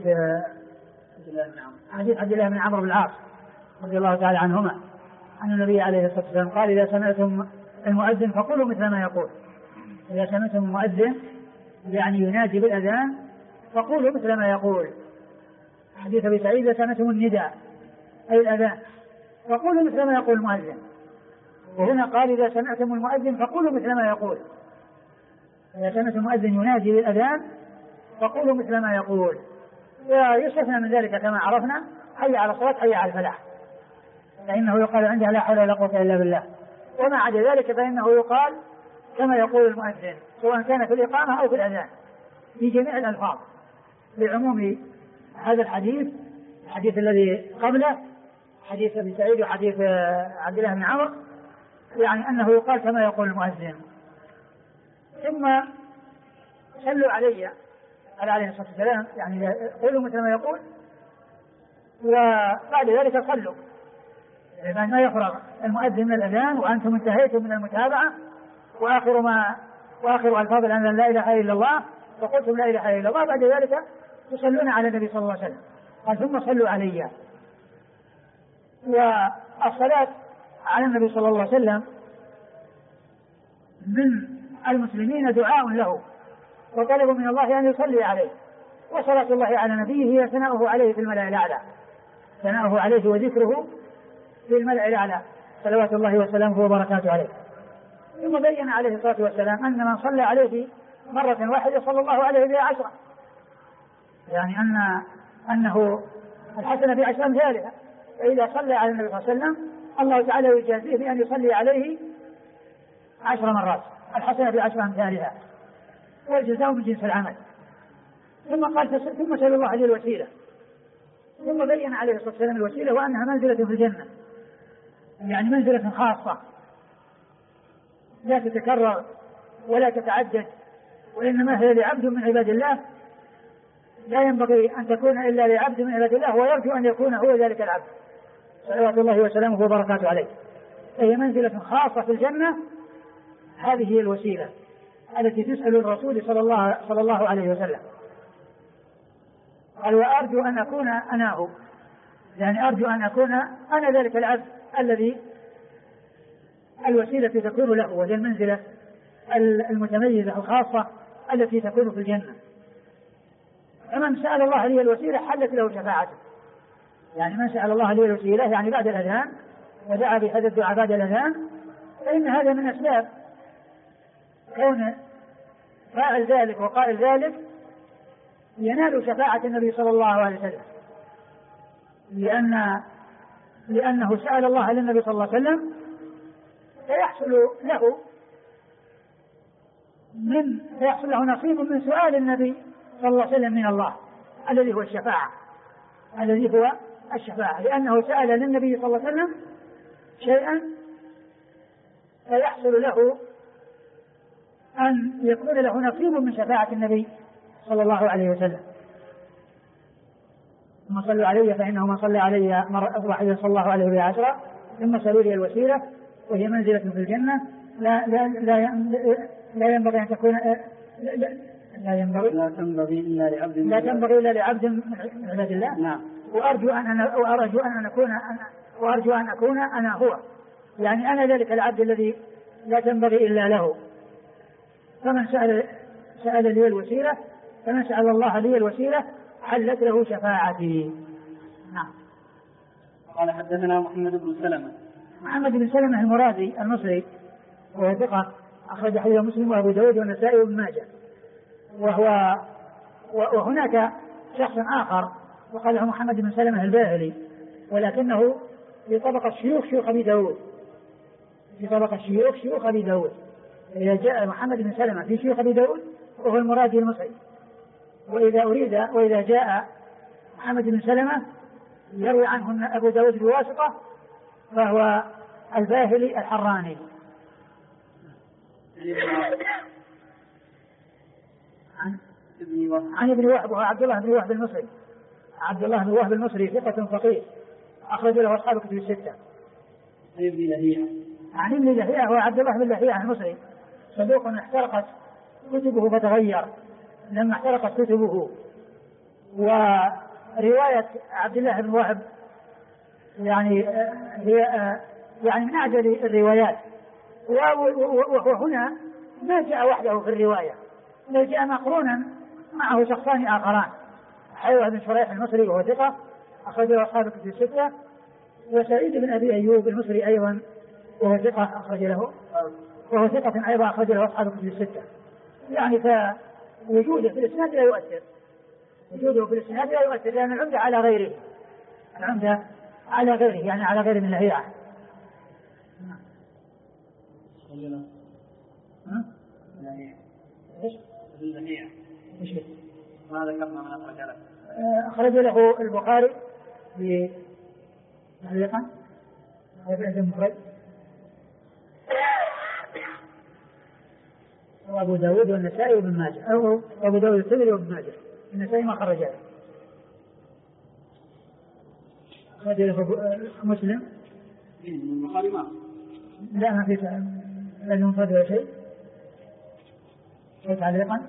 عبد الله بن عمرو بن العاص رضي الله تعالى عنهما أن النبي عليه الصلاة والسلام قال إذا سمعتم المؤذن فقولوا مثل ما يقول. إذا سمعتم المؤذن يعني ينادي بالأذان فقولوا مثل ما يقول. حديث أبي سعيد إذا سمعتم النداء أي الأذان فقولوا مثل ما يقول المؤذن، وهنا قال إذا سمعتم المؤذن فقولوا مثل ما يقول. إذا سمعتم المؤذن ينادي بالأذان فقولوا مثل ما يقول. ويستثنى من ذلك كما عرفنا حي على الصلاة حي على الفلاح، فإنه يقال عندها لا حول ولا قوة إلا بالله. وما عدا ذلك فإنه يقال كما يقول المؤذن سواء كان في الإقامة أو في الأذان في جميع الألفاظ، لعموم هذا الحديث الذي قبله حديث أبي سعيد وحديث عبد الله بن عمرو، يعني أنه يقال كما يقول المؤذن. ثم صلوا علي عليه الصلاة والسلام، يعني قولوا مثل ما يقول، وبعد ذلك صلوا بعد ما يفرغ المؤذن من الأذان وأنتم انتهيتم من المتابعة، وآخر ما وآخر ألفاظ أن لا إله إلا الله، وقلتم لا إله إلا الله، بعد ذلك تصلون على النبي صلى الله عليه وسلم. قال ثم صلوا علي. والصلاة على النبي صلى الله عليه وسلم من المسلمين دعاء له وطلب من الله أن يصلي عليه، وصلاة الله على نبيه هي ثناؤه عليه في الملأ الأعلى، ثناؤه عليه وذكره في الملأ الأعلى صلوات الله وسلامه وبركاته عليه. ثم بين عليه الصلاة والسلام أن من صلى عليه مرة واحدة صلى الله عليه بها 10، يعني أنه الحسنة ب10 أمثالها، فإذا صلى على النبي صلى الله عليه وسلم الله تعالى يجازيه بأن يصلي عليه 10 مرات، الحسنة ب10 أمثالها، والجزاء من جنس العمل. ثم قال ثم سأل الله عليه الوسيلة، ثم بين عليه الصلاة والسلام الوسيلة وأنها منزلة في الجنة، يعني منزلة خاصة لا تتكرر ولا تتعدد، وإنما هي لعبد من عباد الله، لا ينبغي أن تكون إلا لعبد من عباد الله، ويرجو أن يكون هو ذلك العبد صلوات الله وسلامه وبركاته عليه. فهي منزلة خاصة في الجنة، هذه هي الوسيلة التي تسأل الرسول صلى الله عليه وسلم. قال وأرجو أن أكون أناه، يعني أرجو أن أكون أنا ذلك العبد الذي الوسيلة تكون له، وهي المنزلة المتميزة الخاصة التي تكون في الجنة. فمن سأل الله لي الوسيلة حلت له شفاعته، يعني من سأل الله لي الوسيلة يعني بعد الأذان ودعا بهذا الدعاء بعد الأذان، فإن هذا من أسباب كون فاعل ذلك وقائل ذلك ينال شفاعة النبي صلى الله عليه وسلم، لأنه سأل الله للنبي صلى الله عليه وسلم، فيحصل له نصيب من سؤال النبي صلى الله عليه وسلم من الله الذي هو الشفاعة، لأنه سأل للنبي صلى الله عليه وسلم شيئا فيحصل له أن يكون له نصيب من شفاعة النبي صلى الله عليه وسلم. ثم صلوا علي فإنه من صلى علي مرة واحدة صلى الله عليه بها 10، ثم صلوا لي الوسيلة وهي منزلة في الجنة لا ينبغي أن تكون لا تنبغي إلا لعبد من عباد الله. نعم. وأرجو أن أكون أنا هو، يعني أنا ذلك العبد الذي لا تنبغي إلا له. فمن سأل لي الوسيلة، فمن سأل الله لي الوسيلة حلت له شفاعتي. نعم. قال حدثنا محمد بن سلمة المرادي المصري، وهو ثقة أخرج حديث مسلم وأبو داود والنسائي وابن ماجه. وهناك شخص آخر وقال له محمد بن سلمة الباهلي، ولكنه في طبقة شيوخ أبي داود، في طبقة شيوخ أبي داود. إذا جاء محمد بن سلمة في شيوخ أبي داود وهو المرادي المصري، وإذا جاء محمد بن سلمة يروي عنه أبو داود بواسطة فهو الباهلي الحراني. عن ابن وهب وهو عبد الله بن وهب المصري. عبد الله بن وهب المصري ثقة فقيه أخرج له أصحاب كتب الستة. عن ابن لهيعة هو عبد الله بن لهيعة المصري، صدوق احترقت كتبه فتغير لما احترقت كتبه. ورواية عبد الله بن وهب يعني هي من أعجل الروايات، وهو هنا ما جاء وحده في الرواية، بل جاء مقرونا معه شخصان آخران، حيوة بن شريح المصري وهو ثقة أخرج له أصحاب الكتب الستة، وسعيد بن أبي أيوب المصري أيضا وهو ثقة أيضا أخرج له أصحاب الكتب الستة. يعني فوجوده في الإسناد لا يؤثر، لأن العمدة على غيره، يعني على غير من لهيعة. ايش ما ذكرنا من أخرج له؟ أخرج له البخاري بتعليقا المفرد، وأبو داود والنسائي وابن ماجه، أو أبو داود الترمذي وابن ماجه. النسائي ما خرج له. أخرج له مسلم. البخاري ما. لا ما في المفرد ولا شيء. تعليقا؟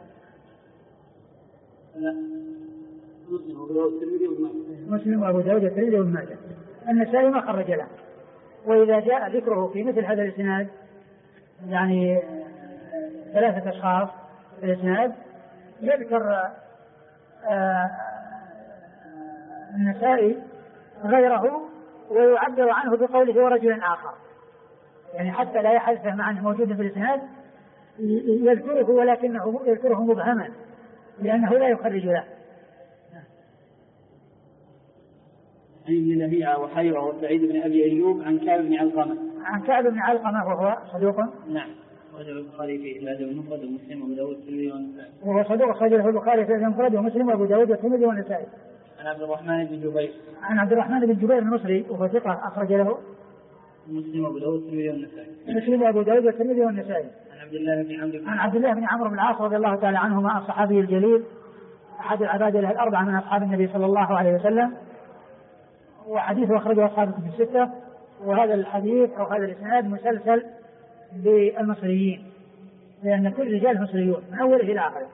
لا، مسلم وأبو داود والترمذي وابن ماجه. مسلم وأبو داود والترمذي وابن ماجه. النسائي ما خرج له. وإذا جاء ذكره في مثل هذا الإسناد يعني 3 أشخاص في الإسناد يذكر النسائي غيره ويعبر عنه بقوله ورجل آخر، يعني حتى لا يحدث مع أنه موجود في الإسناد يذكره ولكنه يذكره مبهما لأنه لا يخرج له. عن ابن لهيعة وحيوة وسعيد بن أبي أيوب عن كعب بن علقمة. عن كعب بن علقمة وهو صدوق. نعم. وجه البخاري في الأدب المفرد ومسلم وأبو داود والترمذي والنسائي. وهو صدوق خرجه البخاري في الأدب المفرد ومسلم وأبو داود والترمذي والنسائي. عن عبد الرحمن بن جبير. عن عبد الرحمن بن جبير المصري وهو ثقة أخرج له مسلم وأبو داود والترمذي والنسائي. مسلم وأبو داود والترمذي والنسائي. عن عبد الله بن عمرو. عن عبد الله بن عمرو بن العاص رضي الله تعالى عنهما الصحابي الجليل أحد العباد له الأربعة من أصحاب النبي صلى الله عليه وسلم، وحديثه أخرجه أصحاب الكتب الستة. وهذا الحديث أو هذا الإسناد مسلسل بالمصريين لأن كل رجال مصريون من أوله إلى آخره.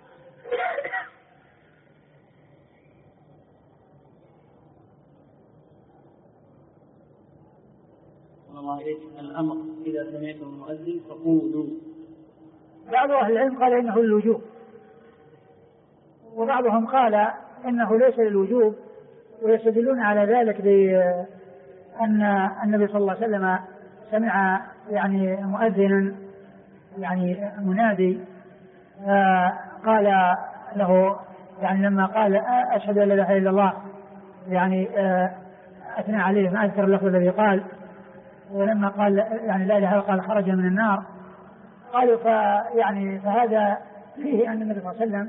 الله عليك. الأمر إذا سمعتم المؤذن فقولوا. بعض أهل العلم قال إنه للوجوب، وبعضهم قال إنه ليس للوجوب، ويستدلون على ذلك بأن النبي صلى الله عليه وسلم سمع يعني مؤذنا يعني منادي قال له يعني لما قال أشهد أن لا إله إلا الله يعني أثنى عليه ما أذكر اللفظ الذي قال، ولما قال يعني لا إله إلا الله قال خرج من النار. قالوا فهذا فيه أن النبي صلى الله عليه وسلم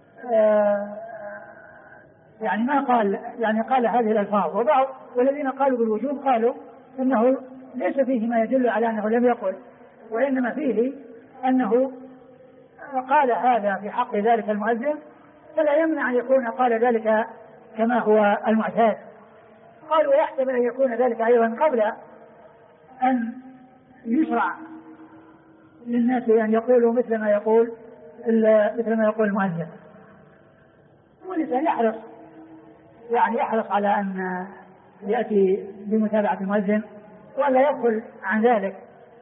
يعني ما قال يعني قال هذه الألفاظ. وبعض والذين قالوا بالوجوب قالوا إنه ليس فيه ما يدل على أنه لم يقل، وإنما فيه أنه قال هذا في حق ذلك المؤذن فلا يمنع أن يكون قال ذلك كما هو المعتاد. قالوا ويحتمل أن يكون ذلك أيضا قبل أن يشرع للناس أن يقولوا مثل ما يقول المؤذن. والإنسان يحرص على أن يأتي بمتابعة المؤذن ولا يغفل عن ذلك.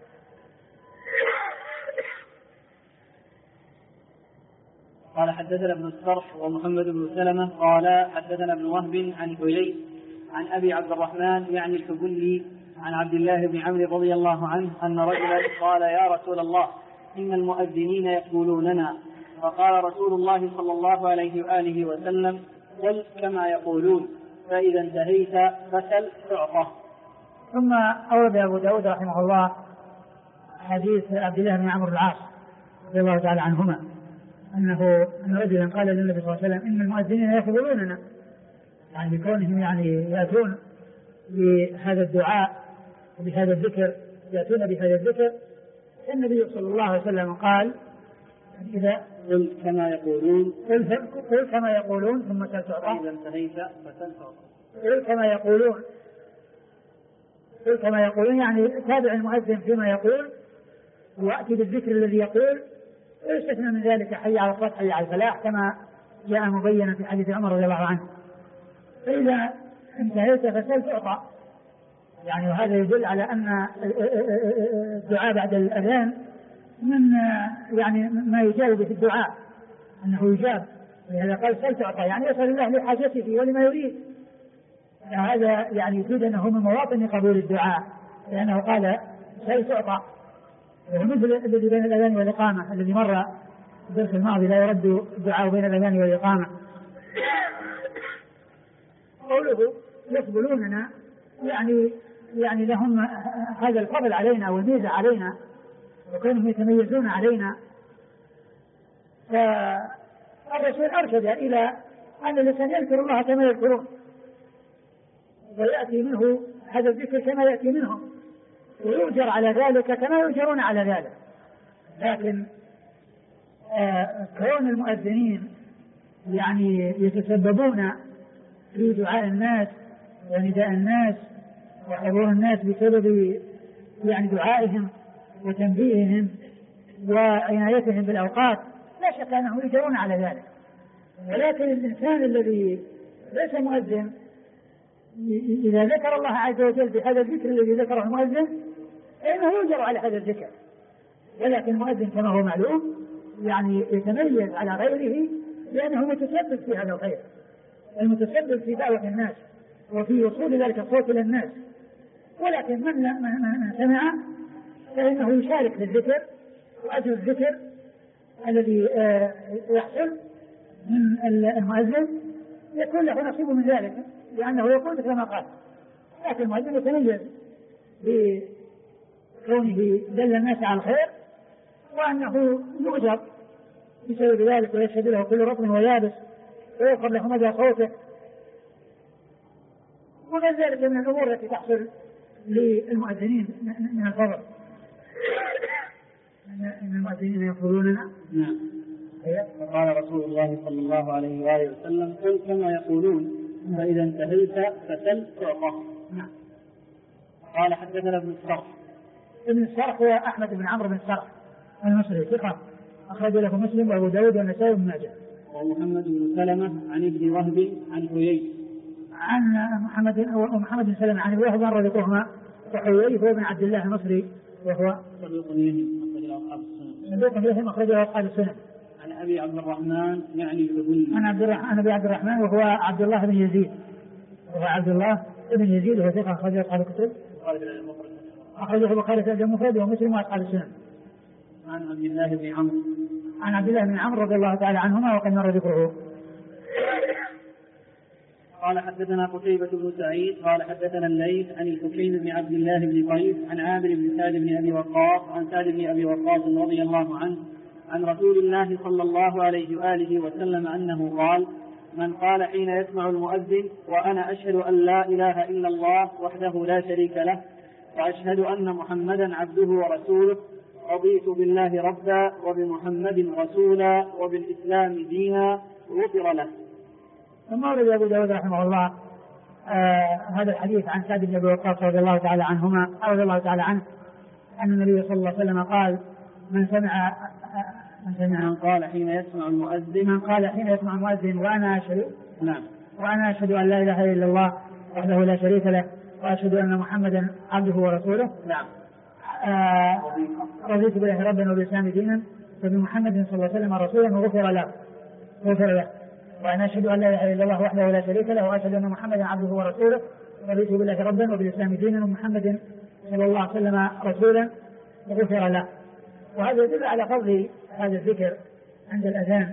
قال حدثنا ابن الصرح ومحمد بن سلمة قال حدثنا ابن وهب عن حلي عن أبي عبد الرحمن يعني الحبلي عن عبد الله بن عمرو رضي الله عنه أن رجلا قال يا رسول الله إن المؤذنين يقولوننا، فقال رسول الله صلى الله عليه وآله وسلم قل كما يقولون فإذا انتهيت فسل تعطى. ثم أورد أبو داود رحمه الله حديث عبد الله بن عمرو بن العاص رضي الله تعالى عنهما أن رجلا قال للنبي صلى الله عليه وسلم إن المؤذنين يقولوننا، يعني بكونهم يعني يأتون بهذا الدعاء وبهذا الذكر يأتون بهذا الذكر. النبي صلى الله عليه وسلم قال إذا قل كما يقولون قل كما يقولون ثم تعطى. إذا انتهيت فسل تعطى. قل كما يقولون يعني تابع المؤذن فيما يقول وأتي بالذكر الذي يقول، ويستثنى من ذلك حي على الصلاة حي على الفلاح كما جاء مبينا في حديث عمر رضي الله عنه. فإذا انتهيت فسل تعطى، يعني وهذا يدل على أن الدعاء بعد الأذان من يعني ما يجاب به الدعاء أنه يجاب، ولهذا قال سل تعطى يعني يسأل الله لحاجته ولما يريد. هذا يعني يفيد أنه من مواطن قبول الدعاء لأنه قال سل تعطى. ومثل الذي بين الأذان والإقامة الذي مر الدرس الماضي لا يرد الدعاء بين الأذان والإقامة. قوله يقبلوننا يعني لهم هذا الفضل علينا والميزة علينا وكانهم يتميزون علينا. فالرسول أرشد إلى أن الإنسان يذكر الله كما يذكرون ويأتي منه هذا الذكر كما يأتي منهم ويؤجر على ذلك كما يؤجرون على ذلك. لكن كون المؤذنين يعني يتسببون في دعاء الناس ونداء الناس وحضور الناس بسبب يعني دعائهم وتنبيههم وعنايتهم بالأوقات لا شك أنهم يجرون على ذلك. ولكن الإنسان الذي ليس مؤذن إذا ذكر الله عز وجل بهذا الذكر الذي ذكره المؤذن فإنه يجر على هذا الذكر. ولكن المؤذن كما هو معلوم يعني يتميز على غيره لأنه متسبب في هذا الخير، المتسبب في دعوة الناس وفي وصول ذلك الصوت إلى الناس. ولكن من سمع فإنه يشارك في الذكر، وأجر الذكر الذي يحصل من المؤذن يكون له نصيب من ذلك، لأنه يقول كما قال. لكن المؤذن يتميز بكونه دل الناس على الخير، وأنه يؤجر بسبب ذلك، ويشهد له كل رطب ويابس، ويغفر له مدى صوته، وغير ذلك من الأمور التي تحصل للمؤذنين من الفضل. إن المؤذنين يقولوننا. نعم. قال رسول الله صلى الله عليه وآله وسلم: قل كما يقولون فإذا انتهيت فسل تعطى. نعم. قال حدثنا ابن الصرح. ابن الصرح هو أحمد بن عمرو بن الصرح المصري ثقة، أخرج له مسلم وأبو داود والنسائي وابن ماجه. ومحمد بن سلمة عن ابن وهب عن حيي عن محمد بن سلمة عن ابن وهب عن ربيعهما، وحيي هو بن عبد الله المصري وهو صدوق يهم أخرجه أصحاب السنن. عن أبي عبد الرحمن يعني الحبلي عن أبي عبد الرحمن وهو عبد الله بن يزيد، وهو ثقة، أخرجه أصحاب الكتب، أخرجه البخاري في المفرد ومسلم وأصحاب السنن. عن عبد الله بن عمرو رضي الله تعالى عنهما وقد مر ذكره. قال حدثنا قتيبة بن سعيد قال حدثنا الليث عن الحكيم بن عبد الله بن قيس عن عامر بن سعد بن أبي وقاص عن سعد بن أبي وقاص رضي الله عنه عن رسول الله صلى الله عليه وآله وسلم أنه قال: من قال حين يسمع المؤذن: وأنا أشهد أن لا إله إلا الله وحده لا شريك له وأشهد أن محمدا عبده ورسوله، رضيت بالله ربا وبمحمد رسولا وبالإسلام دينا، غفر له. ثم ورد أبو داود رحمه الله هذا الحديث عن سعد بن أبي وقاص رضي الله تعالى عنه أن النبي صلى الله عليه وسلم قال: من قال حين يسمع المؤذن وأنا أشهد أن لا إله إلا الله وحده لا شريك له وأشهد أن محمدا عبده ورسوله، نعم، رضيت بالله ربا وبالإسلام دينا وبمحمد صلى الله عليه وسلم رسولا وغفر له. وأنا أشهد أن لا إله إلا الله وحده لا شريك له وأشهد أن محمدا عبده ورسوله، رضيت بالله ربا وبالإسلام دينا ومحمد صلى الله عليه وسلم رسولا وغفر له. وهذا يدل على فضل هذا الذكر عند الأذان،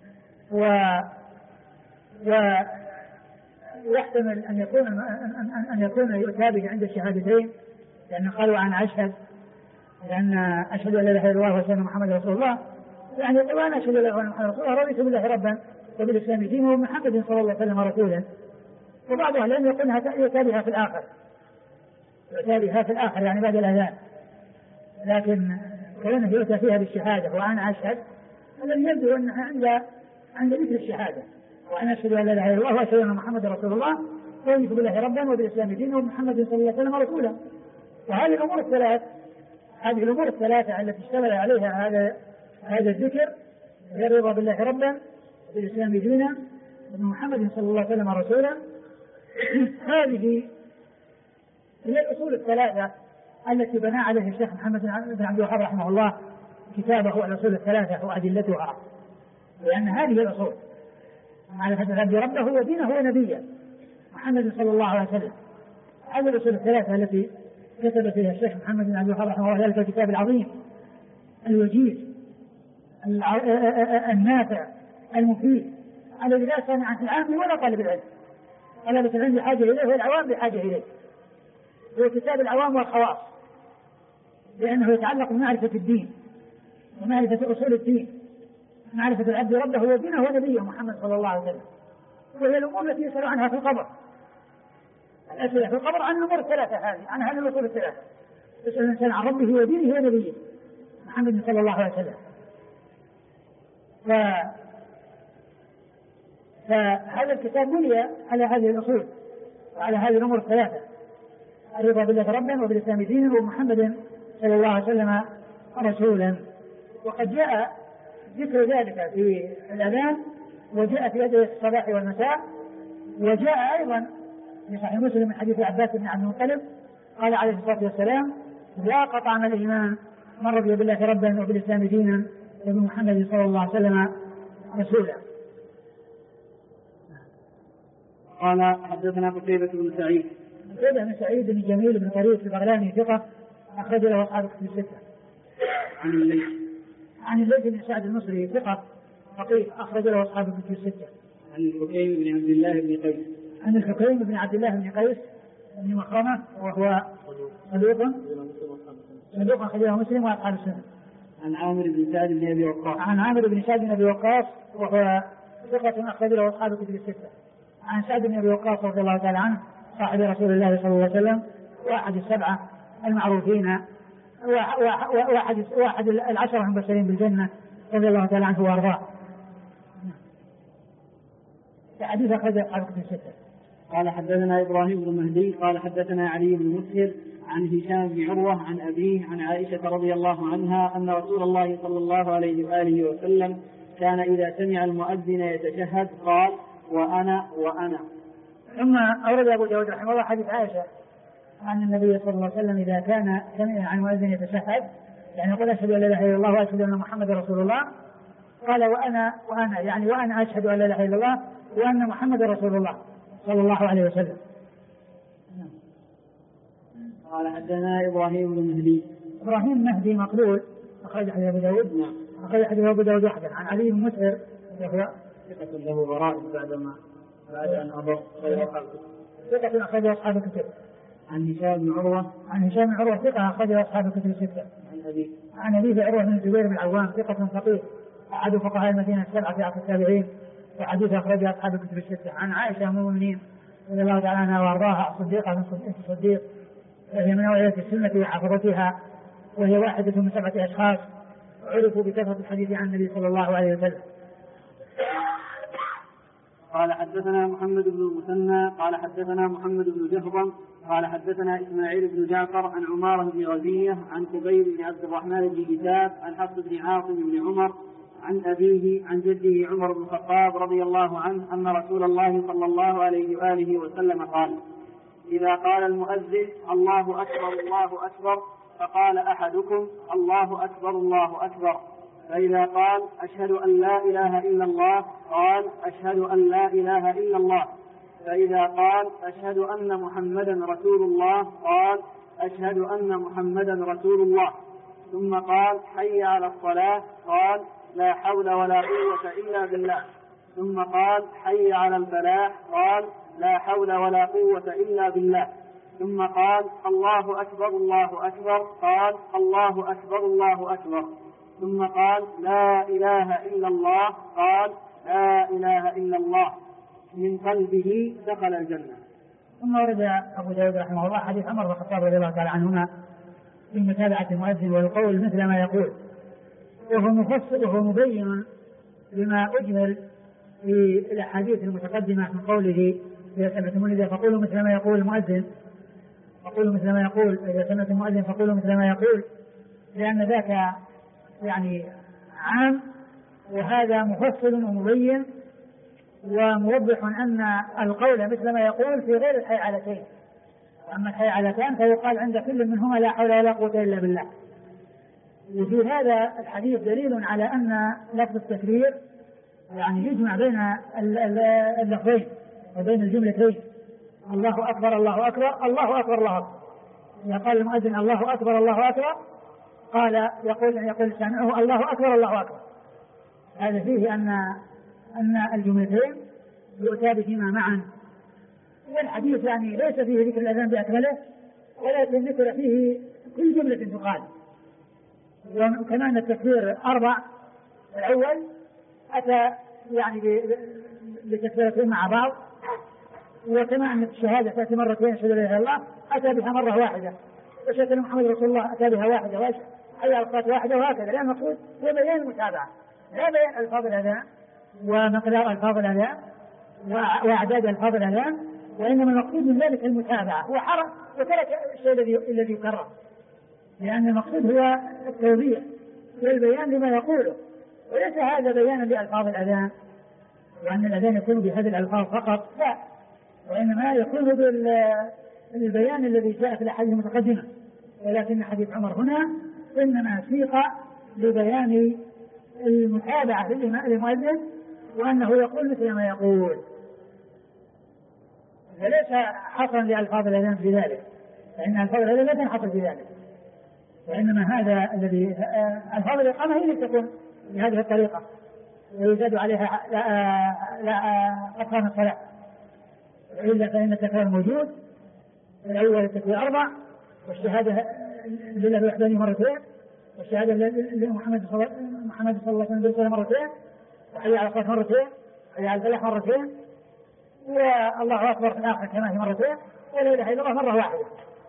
ويحتمل أن يكون يتابع عند الشهادتين، لأن قالوا أنا أشهد أن أشهد أن لا إله إلا الله وأشهد أن محمدا رسول الله، يعني وأنا أشهد أن لا إله إلا الله رسول الله، رضيت بالله ربا وبالإسلام دينا ومحمد صلى الله عليه وسلم رسولا. وبعض أهل العلم يقولها يتابعها في الآخر يعني بعد الأذان، لكن كونه يؤتى فيها بالشهادة وأنا أشهد الذي يبدو أنها عند ذكر الشهادة، وأنا أشهد أن لا إله إلا الله وأشهد أن محمدا رسول الله، رضيت بالله ربا وبالإسلام دينا ومحمد صلى الله عليه وسلم رسولا. وهذه الأمور الثلاثة التي اشتمل عليها هذا الذكر، هي الرضا بالله ربا بالإسلام دينا ومحمد صلى الله عليه وسلم رسولا. هذه هي الأصول الثلاثة التي بنى عليها الشيخ محمد بن عبد الوهاب رحمه الله كتابه الأصول الثلاثة وأدلتها، لأن هذه الأصول: معرفة العبد ربه ودينه ونبيه محمد صلى الله عليه وسلم. هذه الأصول الثلاثة التي كتب فيها الشيخ محمد بن عبد الوهاب رحمه الله ذلك الكتاب العظيم الوجيز النافع المفيد الذي لا سامع عن العام ولا طالب العلم. طلبة العلم بحاجة إليه والعوام بحاجة إليه. هو كتاب العوام والخواص، لأنه يتعلق بمعرفة الدين ومعرفة أصول الدين، معرفة العبد ربه ودينه ونبيه محمد صلى الله عليه وسلم. وهي الأمور التي يسأل عنها في القبر، الأسئلة في القبر عن الأمور الثلاثة هذه، عن هذه الأصول الثلاثة. يسأل الإنسان عن ربه ودينه ونبيه محمد صلى الله عليه وسلم. فهذا الكتاب بني على هذه الأصول وعلى هذه الأمور الثلاثة: الرضا بالله ربا وبالإسلام دينا ومحمد صلى الله عليه وسلم رسولا. وقد جاء ذكر ذلك في الأذان، وجاء في أدعية الصباح والمساء، وجاء أيضا في صحيح مسلم من حديث عباس بن عبد المطلب قال عليه الصلاة والسلام: لا قطعنا الإيمان من رضي بالله ربا وبالإسلام دينا وبمحمد صلى الله عليه وسلم رسولا. قال حدثنا قتيبة بن سعيد. قتيبة بن سعيد بن جميل بن طريف البغلاني ثقة أخرج له أصحاب الكتب الستة. عن الليث بن سعد المصري ثقة فقيه أخرج له أصحاب الكتب الستة. عن الحكيم بن عبد الله بن قيس. عن الحكيم بن عبد الله بن قيس بن مخرمة وهو صدوق أخرجه مسلم وأصحاب السنة. عن عامر بن سعد بن أبي وقاص. عن عامر بن سعد بن أبي وقاص وهو ثقة أخرج له أصحاب الكتب الستة. عن سعد بن أبي وقاص رضي الله تعالى عنه صاحب رسول الله صلى الله عليه وسلم واحد السبعة المعروفين واحد العشرة المبشرين بالجنة رضي الله تعالى عنه وأرضاه. حديث أخرج أصحاب الكتب الستة. قال حدثنا إبراهيم بن مهدي قال حدثنا علي بن مسهر عن هشام بن عروة عن أبيه عن عائشة رضي الله عنها أن رسول الله صلى الله عليه وآله وسلم كان إذا سمع المؤذن يتشهد قال: وأنا وأنا. ثم أورد أبو داود رحمه الله حديث عائشة أن النبي صلى الله عليه وسلم إذا كان سمع عن المؤذن يتشهد يعني يقول: أشهد أن لا إله إلا الله وأشهد أن محمد رسول الله، قال: وأنا يعني وأنا أشهد أن لا إله إلا الله وأن محمد رسول الله صلى الله عليه وسلم. قال حدثنا إبراهيم بن مهدي. إبراهيم مهدي مقبول أخرج حديث أبو داود. نعم. أخرج حديث أبو داود وحده. عن علي بن مسهر وهو ثقة له غرائب بعد أن أضر غير خلقه. ثقة أخرج أصحاب الكتب. عن هشام بن عروة. عن هشام بن عروة ثقة أخرج أصحاب الكتب الستة. عن أبيه عروة بن الزبير بن العوام ثقة فقيه أحد فقهاء المدينة السبعة في عصر التابعين وحديث أخرج أصحاب الكتب الستة. عن عائشة أم المؤمنين رضي الله تعالى عنها وأرضاها الصديقة بنت الصديق وهي من أوعية السنة وحافظتها، وهي واحدة من 7 أشخاص عرفوا بكثرة الحديث عن النبي صلى الله عليه وسلم. قال حدثنا محمد بن المثنى قال حدثنا محمد بن جهضم قال حدثنا إسماعيل بن جعفر عن عمارة بن غزية عن قبيل بن عبد الرحمن بن كتاب عن حفص بن عاصم بن عمر عن أبيه عن جده عمر بن الخطاب رضي الله عنه أن رسول الله صلى الله عليه وآله وسلم قال: إذا قال المؤذن: الله أكبر الله أكبر، فقال أحدكم: الله أكبر الله أكبر، فإذا قال: أشهد أن لا إله إلا الله، قال: أشهد أن لا إله إلا الله، فإذا قال: أشهد أن محمدا رسول الله، قال: أشهد أن محمدا رسول الله، ثم قال: حي على الصلاة، قال: لا حول ولا قوة إلا بالله، ثم قال: حي على الفلاح، قال: لا حول ولا قوة إلا بالله، ثم قال: الله أكبر الله أكبر، قال: الله أكبر الله أكبر، ثم قال: لا إله إلا الله، قال: لا إله إلا الله، من قلبه دخل الجنة. ثم ورد أبو داود رحمه الله حديث عمر بن الخطاب رضي الله تعالى عنهما في متابعة المؤذن والقول مثل ما يقول، وهو مفصل وهو مبين لما أجمل في الأحاديث المتقدمة من قوله: إذا سمعتم إذا فقولوا مثل ما يقول المؤذن، فقولوا مثل ما يقول، إذا سمعتم المؤذن فقولوا مثل ما يقول، لأن ذاك يعني عام، وهذا مفصل ومبين وموضح أن القول مثل ما يقول في غير الحيعلتين. أما الحيعلتان فيقال عند كل منهما: لا حول ولا قوة إلا بالله. وفي هذا الحديث دليل على أن لفظ التكبير يعني يجمع بين اللفظين وبين الجملتين: الله أكبر الله أكبر الله أكبر الله أكبر. إذا قال المؤذن: الله أكبر الله أكبر، قال يقول سامعه: الله أكبر الله أكبر. هذا فيه أن الجملتين يؤتى بهما معا. والحديث يعني ليس فيه ذكر الأذان بأكمله، ولكن ذكر فيه كل جملة تقال. وكمان التكبير 4 الأول أتى يعني بتكبيرتين مع بعض، وكما أن الشهادة تأتي مرتين: أشهد أن لا إله إلا الله، أتى بها مرة واحدة، وأشهد أن محمد رسول الله أتى بها واحدة، حي على الصلاة واحدة، وهكذا. لأن المقصود هو بيان المتابعة، لا بيان ألفاظ الأذان ومقدار ألفاظ الأذان وأعداد ألفاظ الأذان، وإنما المقصود من ذلك المتابعة. وحرم وترك الشيء الذي يكرر، لأن المقصود هو التوضيح والبيان لما يقوله، وليس هذا بيانا لألفاظ الأذان، وأن الأذان يكون بهذه الألفاظ فقط، لا، وإنما يكون بالبيان الذي جاء في الأحاديث المتقدمة. ولكن حديث عمر هنا إنما سيق لبيان المتابعة للمؤذن، وأنه يقول مثل ما يقول، فليس حصرا لألفاظ الأذان في ذلك، فإن ألفاظ الأذان لا تنحصر في ذلك، وإنما هذا الذي ألفاظ الإقامة هي التي تكون بهذه الطريقة ويزاد عليها لا أقام الصلاة، إلا فإن التكرار موجود. الأول التكبير 4، والشهادة لله بوحده مرتين، والشهادة لمحمد صلى الله عليه وسلم بالصلاة مرتين، وحي على الصلاة مرتين، وحي على الفلاح مرتين، والله أكبر في الآخر كما هي مرتين، ولا إله إلا الله مرة واحدة.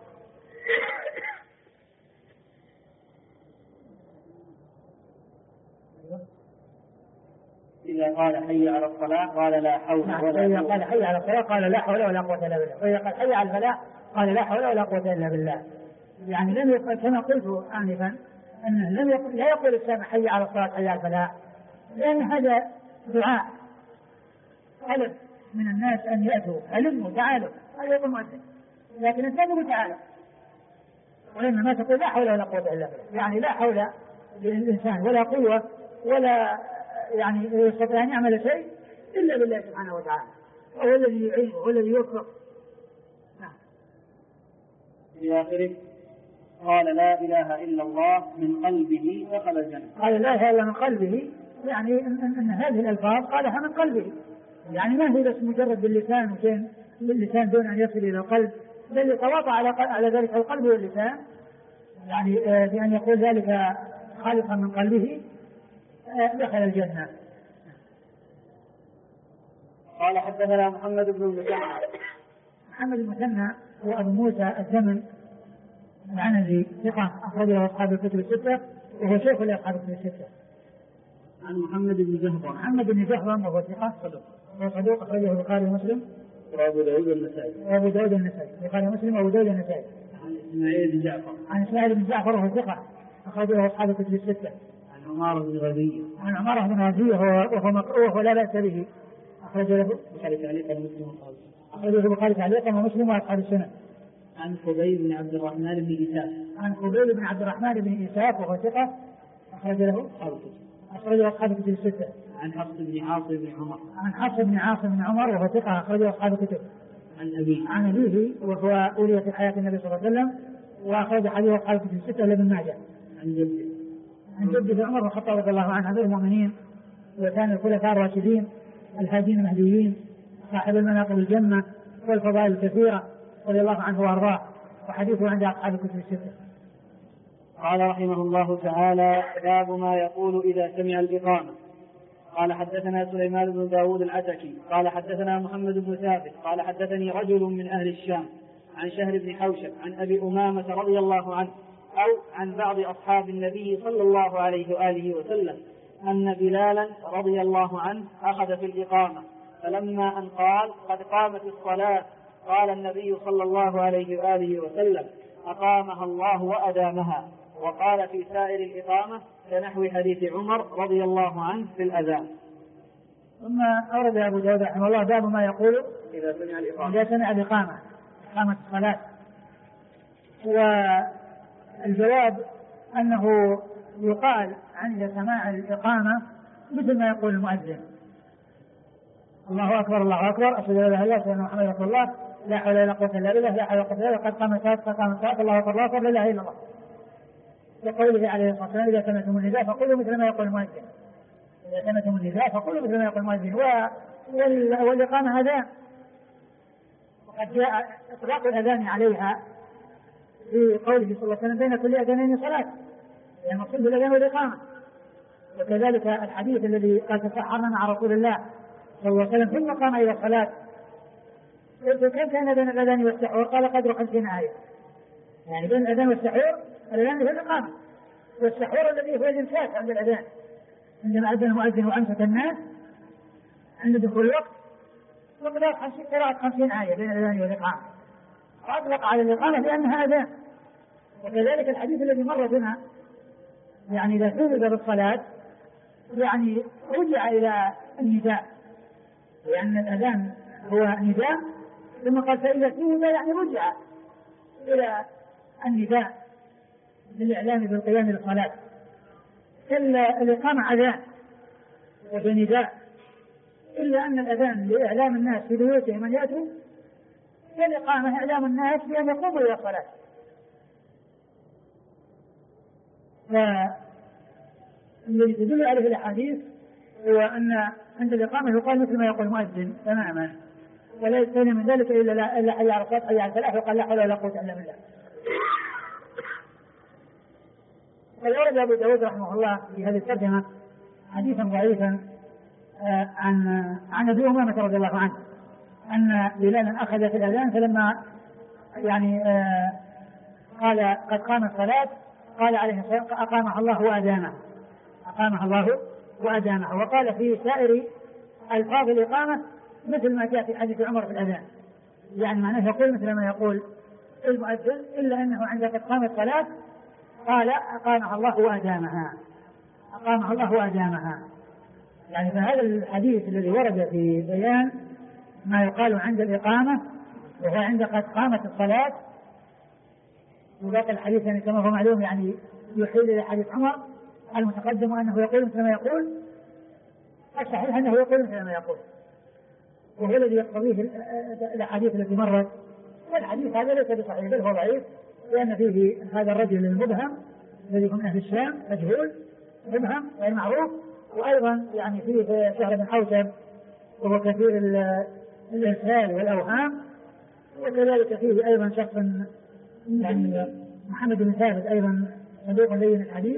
إذا قال حي على الصلاة قال لا حول ولا قوة. إذا قال حي على الصلاة قال لا حول ولا قوة إلا بالله. وإذا قال حي على الفلاح قال لا حول ولا قوة إلا بالله. يعني لم يقل كما قلت آنفا أنه لا يقول السامع حي على الصلاة حي على الفلاح، لأن هذا دعاء طلب من الناس أن يأتوا هلموا تعالوا، هذا يقول مؤذن، لكن أنت لا تقول تعالوا، وإنما تقول لا حول ولا قوة إلا بالله. يعني لا حول للإنسان ولا قوة ولا يعني يستطيع أن يعمل شيء إلا بالله سبحانه وتعالى، وهو الذي يعينه وهو الذي يوفق. إلى آخره. قال لا إله إلا الله من قلبه دخل الجنة. قال لا إله إلا من قلبه، يعني أن هذه الألفاظ قالها من قلبه، يعني ما هي بس مجرد باللسان وشيء باللسان دون أن يصل إلى القلب، بل يتواطأ على ذلك القلب واللسان، يعني بأن يقول ذلك خالصا من قلبه دخل الجنة. قال حدثنا محمد بن المثنى. محمد بن المثنى هو أبو موسى الزمن العنزي، ثقة أخرجه أصحاب الكتب الستة، وهو شيخ لأصحاب الكتب الستة. عن محمد بن جهضم. محمد بن جهضم وهو ثقة صدوق أخرجه البخاري ومسلم وأبو داود النسائي. البخاري ومسلم وأبو داود النسائي. عن إسماعيل بن جعفر. عن إسماعيل بن جعفر وهو ثقة أخرجه أصحاب الكتب الستة. عن عمارة بن غزية. عن عمارة بن غزية وهو مكروه ولا بأس به، أخرج له البخاري تعليقا ومسلم وأصحاب. أخرجه البخاري تعليقا ومسلم وأصحاب السنن. عن خبيب بن عبد الرحمن بن إيساف. عن خبيب بن عبد الرحمن بن إيساف وهو ثقة أخرج له أصحاب الكتب الستة. عن حفص بن عاصم بن عمر. عن حفص بن عاصم بن عمر وهو ثقة أخرجه أصحاب الكتب. عن أبيه وهو أولية في حياة النبي صلى الله عليه وسلم، وأخرج حديث أصحاب الكتب الستة لابن ماجه. عن جده عمر بن الخطاب رضي الله عنه أمير المؤمنين، وكان الخلفاء الراشدين الهادين المهديين، صاحب المناقب الجنة والفضائل الكثيرة رضي الله عنه وأرضاه، وحديثه عند أصحاب الكتب الستة. قال رحمه الله تعالى: باب ما يقول إذا سمع الإقامة. قال حدثنا سليمان بن داود العتكي قال حدثنا محمد بن ثابت قال حدثني رجل من أهل الشام عن شهر بن حوشب عن أبي أمامة رضي الله عنه أو عن بعض أصحاب النبي صلى الله عليه وآله وسلم أن بلالا رضي الله عنه أخذ في الإقامة، فلما أن قال قد قامت الصلاة قال النبي صلى الله عليه وآله وسلم: أقامها الله وأدامها. وقال في سائر الإقامة كنحو حديث عمر رضي الله عنه في الأذان. ثم أورد أبو داود رحمه الله باب ما يقول إذا سمع الإقامة، إقامة الصلاة. والجواب أنه يقال عند سماع الإقامة مثل ما يقول المؤذن: الله أكبر الله أكبر، أشهد أن لا إله إلا الله وأن محمدا رسول الله، لا حول ولا قوة إلا بالله، لا حول ولا قوة إلا بالله، قد قامت الصلاة، الله أكبر الله أكبر، لا إله إلا الله. وقوله عليه الصلاة والسلام: إذا سمعتم النداء فقولوا مثل ما يقول المؤذن. إذا سمعتم النداء فقولوا مثل ما يقول المؤذن. والإقامة أذان، وقد جاء إطلاق الأذان عليها في قوله صلى الله عليه وسلم: بين كل أذانين صلاة، يعني المقصود بالأذان والإقامة. وكذلك الحديث الذي قال: تسحرنا مع رسول الله صلى الله عليه وسلم ثم قام إلى الصلاة، قلت: كيف كان بين الأذان والسحور؟ قال: قدر 50 آية. يعني بين الأذان والسحور الأذان هو الإقامة، والسحور الذي هو الإمساك عند الأذان، عندما أذن المؤذن وأمسك الناس عند دخول الوقت، وقراءة 50 آية بين الأذان والإقامة، وأطلق على الإقامة لأنها أذان. وكذلك الحديث الذي مر بنا يعني إذا حدث بالصلاة يعني رجع إلى النداء، لأن الأذان هو نداء، ثم قال فإذا فيه نداء يعني رجع إلى النداء للإعلام بالقيام للصلاة. الإقامة أذان وهي نداء، إلا أن الأذان لإعلام الناس في بيوتهم أن يأتوا، والإقامة إعلام الناس بأن يقوموا إلى الصلاة. فالذي تدل عليه الأحاديث هو أن عند الإقامة يقال مثل ما يقول المؤذن تماما، ولا يستثني من ذلك إلا حي على الصلاة حي على الفلاح، وقال لا حول ولا قوة إلا بالله. وورد أبو داود رحمه الله في هذه الترجمة حديثا ضعيفا عن أبي أمامة رضي الله عنه أن بلالا أخذ في الأذان، فلما يعني قال قد قام الصلاة قال عليه الصلاة أقامها الله وأدامها، أقامها الله وأدامها. وقال في سائر ألفاظ الإقامة مثل ما جاء في حديث عمر في الأذان، يعني معناه يقول مثل ما يقول المؤذن، إلا أنه عند قد قام الصلاة قال أقامها الله وأدامها، أقامها الله وأدامها. يعني فهذا الحديث الذي ورد في بيان ما يقال عند الإقامة وهو عند قد قامت الصلاة، وباقي الحديث يعني كما هو معلوم يعني يحيل إلى حديث عمر المتقدم أنه يقول مثل ما يقول، الصحيح أنه يقول مثل ما يقول، وهو الذي يقتضيه الأحاديث التي مرت. والحديث هذا ليس بصحيح بل هو ضعيف، لأن فيه هذا الرجل المبهم الذي هم أهل الشام مجهول مبهم غير معروف، وأيضا يعني فيه شهر بن حوشب وهو كثير الإرسال والأوهام، وكذلك فيه أيضا شخص يعني محمد بن ثابت أيضا صدوق لين الحديث.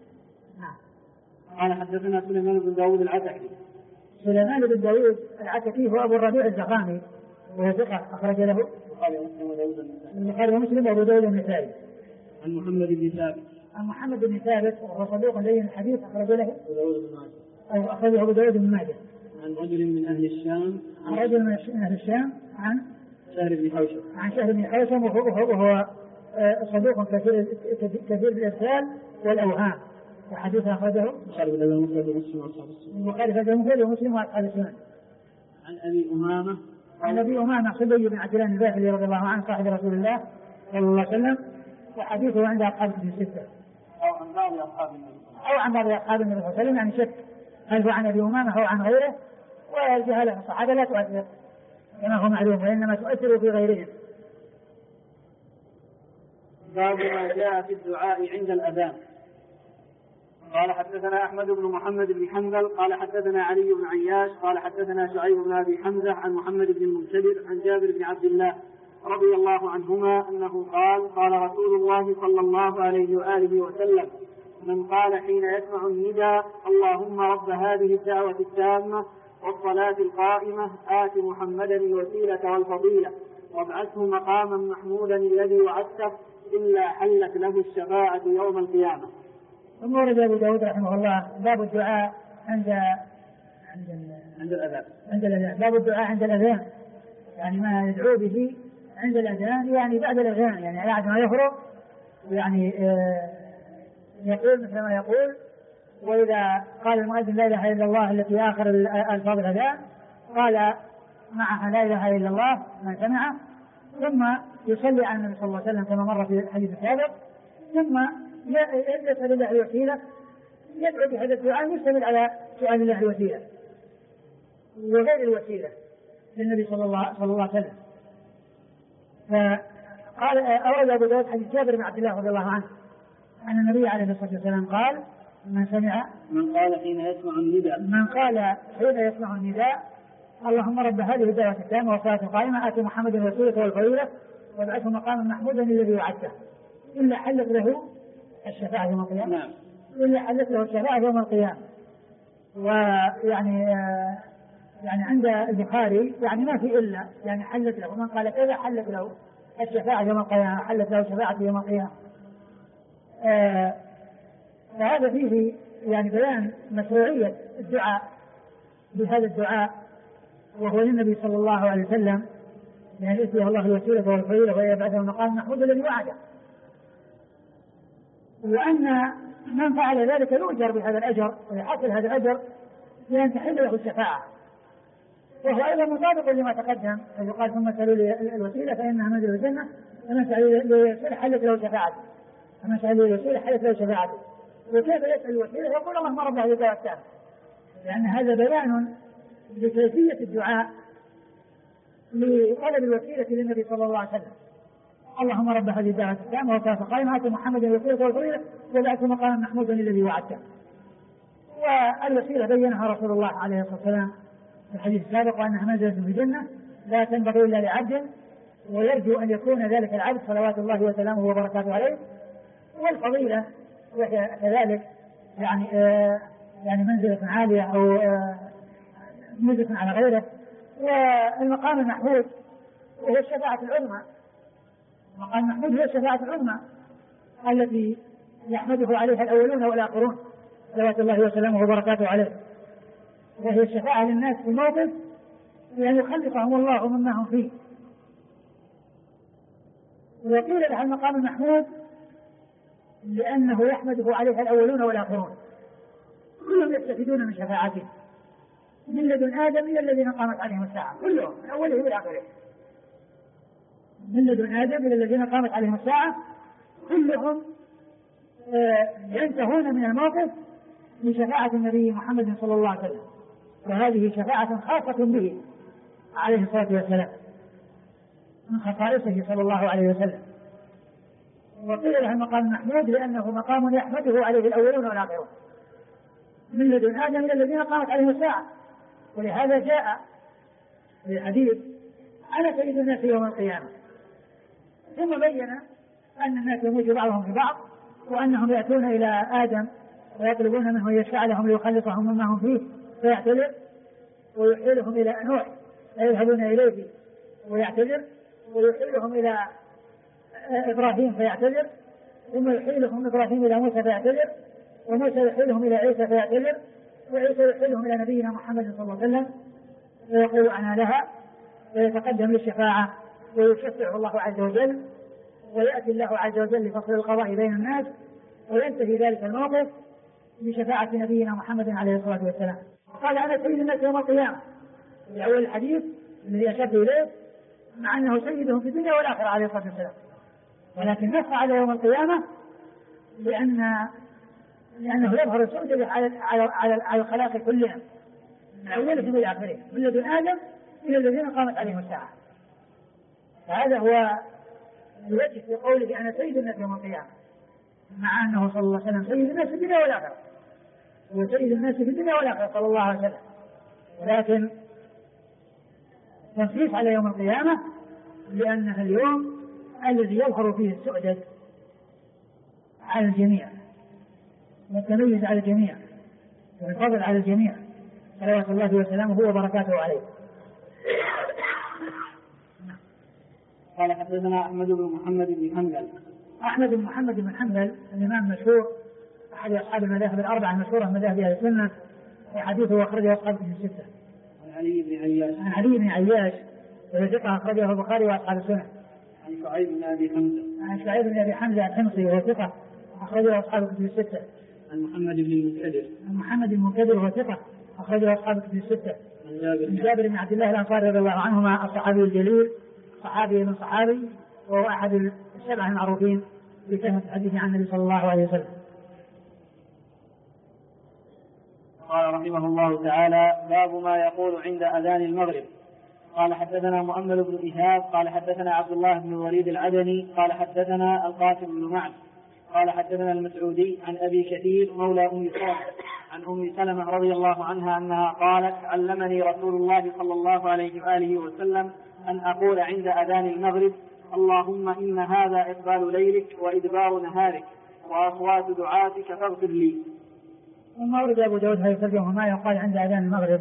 قال حدثنا سليمان بن داود العتكي. سليمان بن داود العتكي هو أبو الربيع الزخامي وهو ثقة أخرج له البخاري ومسلم وأبو داود النسائي. عن محمد بن ثابت. عن محمد بن ثابت وهو صدوق لين الحديث أخرج له أو أخرجه أبو داود بن ماجه. عن رجل من أهل الشام. عن رجل من أهل الشام عن شهر بن حوشب. عن شهر بن حوشب وهو صدوق كثير الإرسال والأوهام، وحديث أخرجه البخاري ومسلم وأصحاب السنن. عن أبي أمامة. عن أبي أمامة صبي بن عبد الله الباهلي رضي الله عنه صاحب رسول الله صلى الله عليه وسلم، وحديثه عند أصحاب الستة أو عن بعض أصحاب النبي صلى الله عليه وسلم، يعني شك هل هو عن أبي أمامة أو عن غيره، والجهالة الصحابة لا تؤثر كما هو معلوم، وإنما تؤثر في غيرهم. باب ما جاء في الدعاء عند الأذان. قال حدثنا أحمد بن محمد بن حنبل قال حدثنا علي بن عياش قال حدثنا شعيب بن أبي حمزة عن محمد بن المنكدر عن جابر بن عبد الله رضي الله عنهما أنه قال رسول الله صلى الله عليه وآله وسلم: من قال حين يسمع النداء: اللهم رب هذه الدعوة التامة والصلاة القائمة آت محمدا الوسيلة والفضيلة وابعثه مقاما محمودا الذي وعدته إلا حلت له الشفاعة يوم القيامة. ثم ورد أبو داود رحمه الله باب الدعاء عند الأذان. باب الدعاء عند الأذان، يعني ما يدعو به عند الأذان، يعني بعد الأذان، يعني بعد ما يفرغ يعني يقول مثل ما يقول. وإذا قال المؤذن لا إله إلا الله التي آخر ألفاظ الأذان قال معها لا إله إلا الله من سمعه، ثم يصلي على النبي صلى الله عليه وسلم كما مر في الحديث السابق، ثم يسأل الله الوسيلة، يدعو بهذا الدعاء يشتمل على سؤال الله الوسيلة وغير الوسيلة للنبي صلى الله عليه وسلم. فقال أورد أبو داود حديث جابر بن عبد الله رضي الله عنه أن النبي عليه الصلاة والسلام قال: من قال حين يسمع النداء اللهم رب هذه الدعوة التامة والصلاة القائمة آت محمد الوسيلة والفضيلة وابعثه مقاما محمودا الذي وعدته إلا حلت له الشفاعة يوم القيامة. نعم. إلا حلت له الشفاعة يوم القيامة. ويعني يعني عند البخاري يعني ما في إلا، يعني حلت له، من قال كذا حلت له الشفاعة يوم القيامة، حلت له الشفاعة يوم القيامة. فهذا فيه يعني بيان مشروعية الدعاء بهذا الدعاء، وهو للنبي صلى الله عليه وسلم يعني يأتيه الله الوسيلة والفضيلة ويبعثه المقام المحمود الذي وعده. وأن من فعل ذلك يؤجر بهذا الأجر ويحصل هذا الأجر بأن تحل له الشفاعة، وهو أيضا مطابق لما تقدم، فيقال ثم سألوا لي الوسيلة فإنها منزل الجنة، فمن سأل للوسيلة حلت له شفاعته، فمن سأل للوسيلة حلت له شفاعته. وكيف يسأل الوسيلة؟ يقول اللهم رب هذه الدعوة التامة، لأن هذا بيان لكيفية الدعاء لطلب الوسيلة للنبي صلى الله عليه وسلم. اللهم رب هذه الدعوة التامة وكاف قائمة آت محمدا الوسيلة والفضيلة وبعثه مقاما محمودا الذي وعدته. والوسيلة بينها رسول الله عليه الصلاة والسلام في الحديث السابق وأنها منزلة في الجنة لا تنبغي إلا لعبد، ويرجو أن يكون ذلك العبد صلوات الله وسلامه وبركاته عليه. والفضيلة وهي كذلك يعني منزلة عالية أو منزلة على غيره. والمقام المحمود وهو الشفاعة العظمى، المقام المحمود هو الشفاعة العظمى التي يحمده عليها الأولون والآخرون صلوات الله وسلامه وبركاته عليه، وهي الشفاعة للناس في موقف لأن يخلصهم الله مما هم فيه. وقيل له المقام المحمود لأنه يحمده عليها الأولون والآخرون، كلهم يستفيدون من شفاعته من لدن آدم إلى الذين قامت عليهم الساعة، كلهم من أوله إلى آخره، من لدن آدم إلى الذين قامت عليهم الساعة كلهم ينتهون من الموقف بشفاعة النبي محمد صلى الله عليه وسلم، وهذه شفاعة خاصة به عليه الصلاة والسلام من خصائصه صلى الله عليه وسلم. وقيل له المقام المحمود لأنه مقام يحمده عليه الأولون والآخرون من لدن آدم إلى الذين قامت عليهم الساعة. ولهذا جاء في الحديث أنا سيد الناس يوم القيامة، ثم بين أن الناس يموت بعضهم في بعض، وأنهم يأتون إلى آدم ويطلبون منه يشفع لهم ليخلصهم مما هم فيه فيعتذر، ويحيلهم إلى نوح فيذهبون إليه ويعتذر، ويحيلهم إلى إبراهيم فيعتذر، ثم يحيلهم إبراهيم إلى موسى فيعتذر، وموسى يحيلهم إلى عيسى فيعتذر، وعيسى يحيلهم إلى نبينا محمد صلى الله عليه وسلم فيقول أنا لها، ويتقدم للشفاعة ويشفعه الله عز وجل، ويأتي الله عز وجل لفصل القضاء بين الناس، وينتهي ذلك الموقف بشفاعة نبينا محمد عليه الصلاة والسلام. قال أنا سيد الناس يوم القيامة في أول الحديث الذي أشرت إليه، مع أنه سيدهم في الدنيا والآخرة عليه الصلاة والسلام، ولكن نص على يوم القيامة لأنه يظهر السؤدد على الخلائق كلهم من أولهم إلى آخرهم من لدن آدم إلى الذين قامت عليهم الساعة. فهذا هو الوجه في قوله أنا سيد الناس يوم القيامة، مع أنه صلى الله عليه وسلم سيد الناس في الدنيا والآخرة، هو سيد الناس في الدنيا والآخرة صلى الله عليه وسلم، ولكن تنصيص على يوم القيامة لأنه اليوم الذي يظهر فيه السؤدد على الجميع والتميز على الجميع والفضل على الجميع صلوات الله وسلامه وبركاته عليه. قال حدثنا أحمد بن محمد بن حنبل. أحمد بن محمد بن حنبل الإمام المشهور أحد أصحاب المذاهب الأربعة المشهورة من مذاهب أهل السنة، وحديثه أخرجه أصحاب الكتب الستة. عن علي بن عياش. عن علي بن عياش وهو ثقة أخرجه البخاري وأصحاب السنة. عن شعيب بن أبي حمزة. عن شعيب بن أبي حمزة الحمصي وهو ثقة أخرجه أصحاب الكتب الستة. عن محمد بن المنكدر. عن محمد بن المنكدر وهو ثقة أخرجه أصحاب الكتب الستة. عن جابر بن عبد الله الأنصاري رضي الله عنهما الصحابي الجليل صحابي من صحابي، وهو أحد السبعة المعروفين بكثرة الحديث عن النبي صلى الله عليه وسلم. قال رحمه الله تعالى باب ما يقول عند أذان المغرب. قال حدثنا مؤمل بن إيهاب قال حدثنا عبد الله بن الوليد العدني قال حدثنا القاسم بن معن قال حدثنا المسعودي عن أبي كثير مولى أم سلمة عن أم سلمة رضي الله عنها أنها قالت علمني رسول الله صلى الله عليه وآله وسلم أن أقول عند أذان المغرب اللهم إن هذا إقبال ليلك وإدبار نهارك وأصوات دعاتك فاغفر لي. ثم أورد أبو داود هذه الترجمة ما يقال عند أذان المغرب،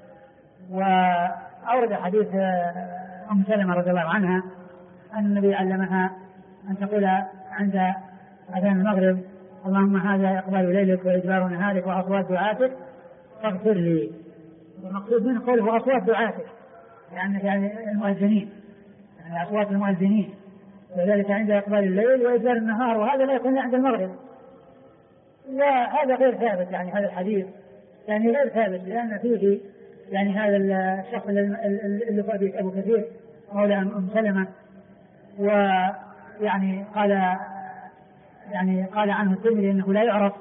وأورد حديث أم سلمة رضي الله عنها أن النبي علمها أن تقول عند أذان المغرب اللهم هذا إقبال ليلك وإدبار نهارك وأصوات دعاتك فاغفر لي. والمقصود منه قوله أصوات دعاتك يعني المؤذنين، يعني أصوات المؤذنين، وذلك عند إقبال الليل وإدبار النهار، وهذا لا يكون عند المغرب، وهذا غير ثابت، يعني هذا الحديث يعني غير ثابت، لأن فيه يعني هذا الشخص اللي هو أبو كثير مولى أم سلمة، ويعني قال عنه الترمذي أنه لا يعرف،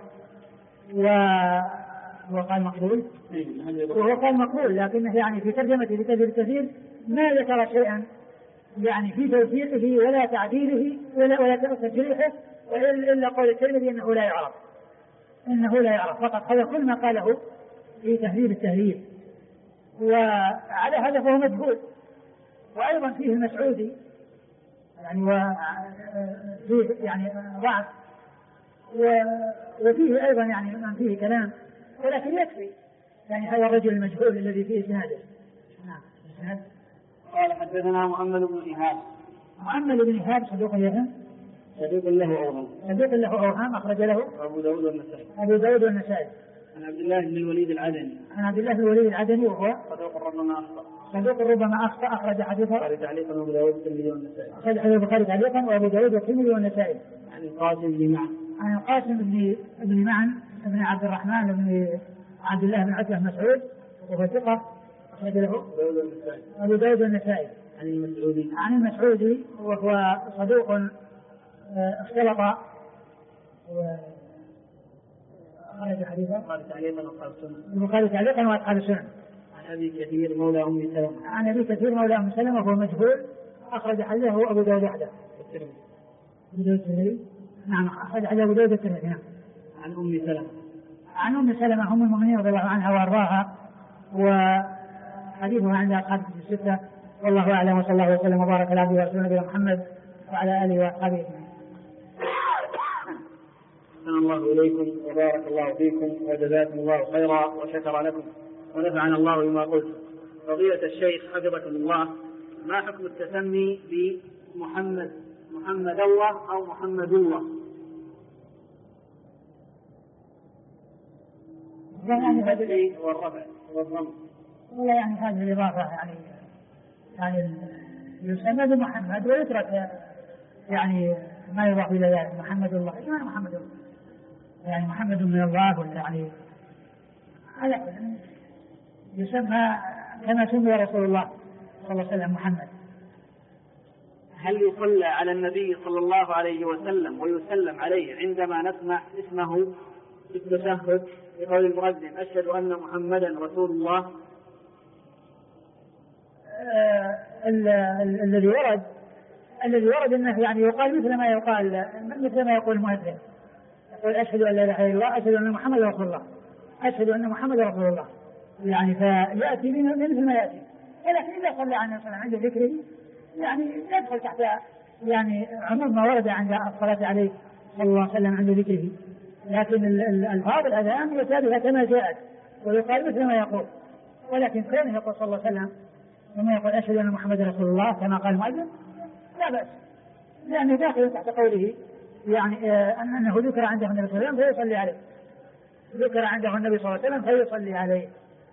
وقال مقبول، وهو قال مقبول، لكنه يعني في ترجمته لكثير كثير ما ذكر شيئا يعني في توثيقه ولا تعديله ولا تجريحه، إلا قول الترمذي أنه لا يعرف فقط. هذا كل ما قاله في تهذيب التهذيب، وعلى هذا فهو مجهول. وأيضا فيه المسعودي يعني وفيه يعني ضعف، وفيه أيضا يعني من فيه كلام، ولكن يكفي يعني هذا الرجل المجهول الذي فيه إسناده. نعم. قال حدثنا محمد بن إيهاب صدوق له أوهام أخرج له أبو داود والنسائي. عن عبد الله بن الوليد العدني وهو صدوق ربما أخطأ أخرج حديثه البخاري تعليقا وأبو داود والترمذي والنسائي. أخرج حديث البخاري تعليقا وأبو داود والترمذي والنسائي. عن القاسم بن معن بن عبد الرحمن بن عبد الله بن عتبة مسعود وهو ثقة أخرج له أبو داود والنسائي. عن المسعودي وهو صدوق اختلط وخرج حديثه البخاري تعليقا وأصحاب السنن. عن أبي كثير مولى أم سلمة وهو مجهول أخرج حديثه أبو داود وحده. نعم أخرج حديث أبو داود الترمذي. نعم. عن أم سلمة أم المؤمنين رضي الله عنها وأرضاها، وحديثها عند أصحاب الستة. والله أعلم، وصلى الله وسلم وبارك على عبده ورسوله نبينا محمد وعلى آله وأصحابه أجمعين. أحسن الله إليكم وبارك الله فيكم وجزاكم الله خيرا وشكر لكم ونفعنا الله بما قلتم. فضيلة الشيخ حفظكم الله، ما حكم التسمي بمحمد الله أو محمد الله؟ يعني هذه والرفع والضم. ولا يعني هذه الإضافة يعني يسمى بمحمد ويترك يعني ما يضاف إلى ذلك. محمد الله يعني محمد الله، يعني محمد من الله، ولا يعني على يسمى كما سمي رسول الله صلى الله عليه وسلم محمد. هل يصلى على النبي صلى الله عليه وسلم ويسلم عليه عندما نسمع اسمه في التشهد بقول المؤذن أشهد أن محمدا رسول الله؟ الذي ورد أنه يعني يقال مثل ما يقول المؤذن، يقول أشهد أن لا إله إلا الله، أشهد أن محمد رسول الله، أشهد أن محمد رسول الله، يعني فيأتي مثل ما يأتي. ولكن إذا صلى عليه وسلم عند ذكره يعني يدخل تحت يعني عموم ما ورد عند الصلاة عليه صلى الله عليه وسلم عند ذكره، لكن الألفاظ الأذان يتابعها كما جاءت ويقال مثل ما يقول. ولكن كونه يقول صلى الله عليه وسلم ثم يقول أشهد أن محمد رسول الله كما قال المؤذن لا بأس، لأنه داخل تحت قوله يعني أنه ذكر عنده النبي صلى الله عليه وسلم فيصلي عليه، ذكر عنده النبي صلى الله عليه وسلم فيصلي عليه.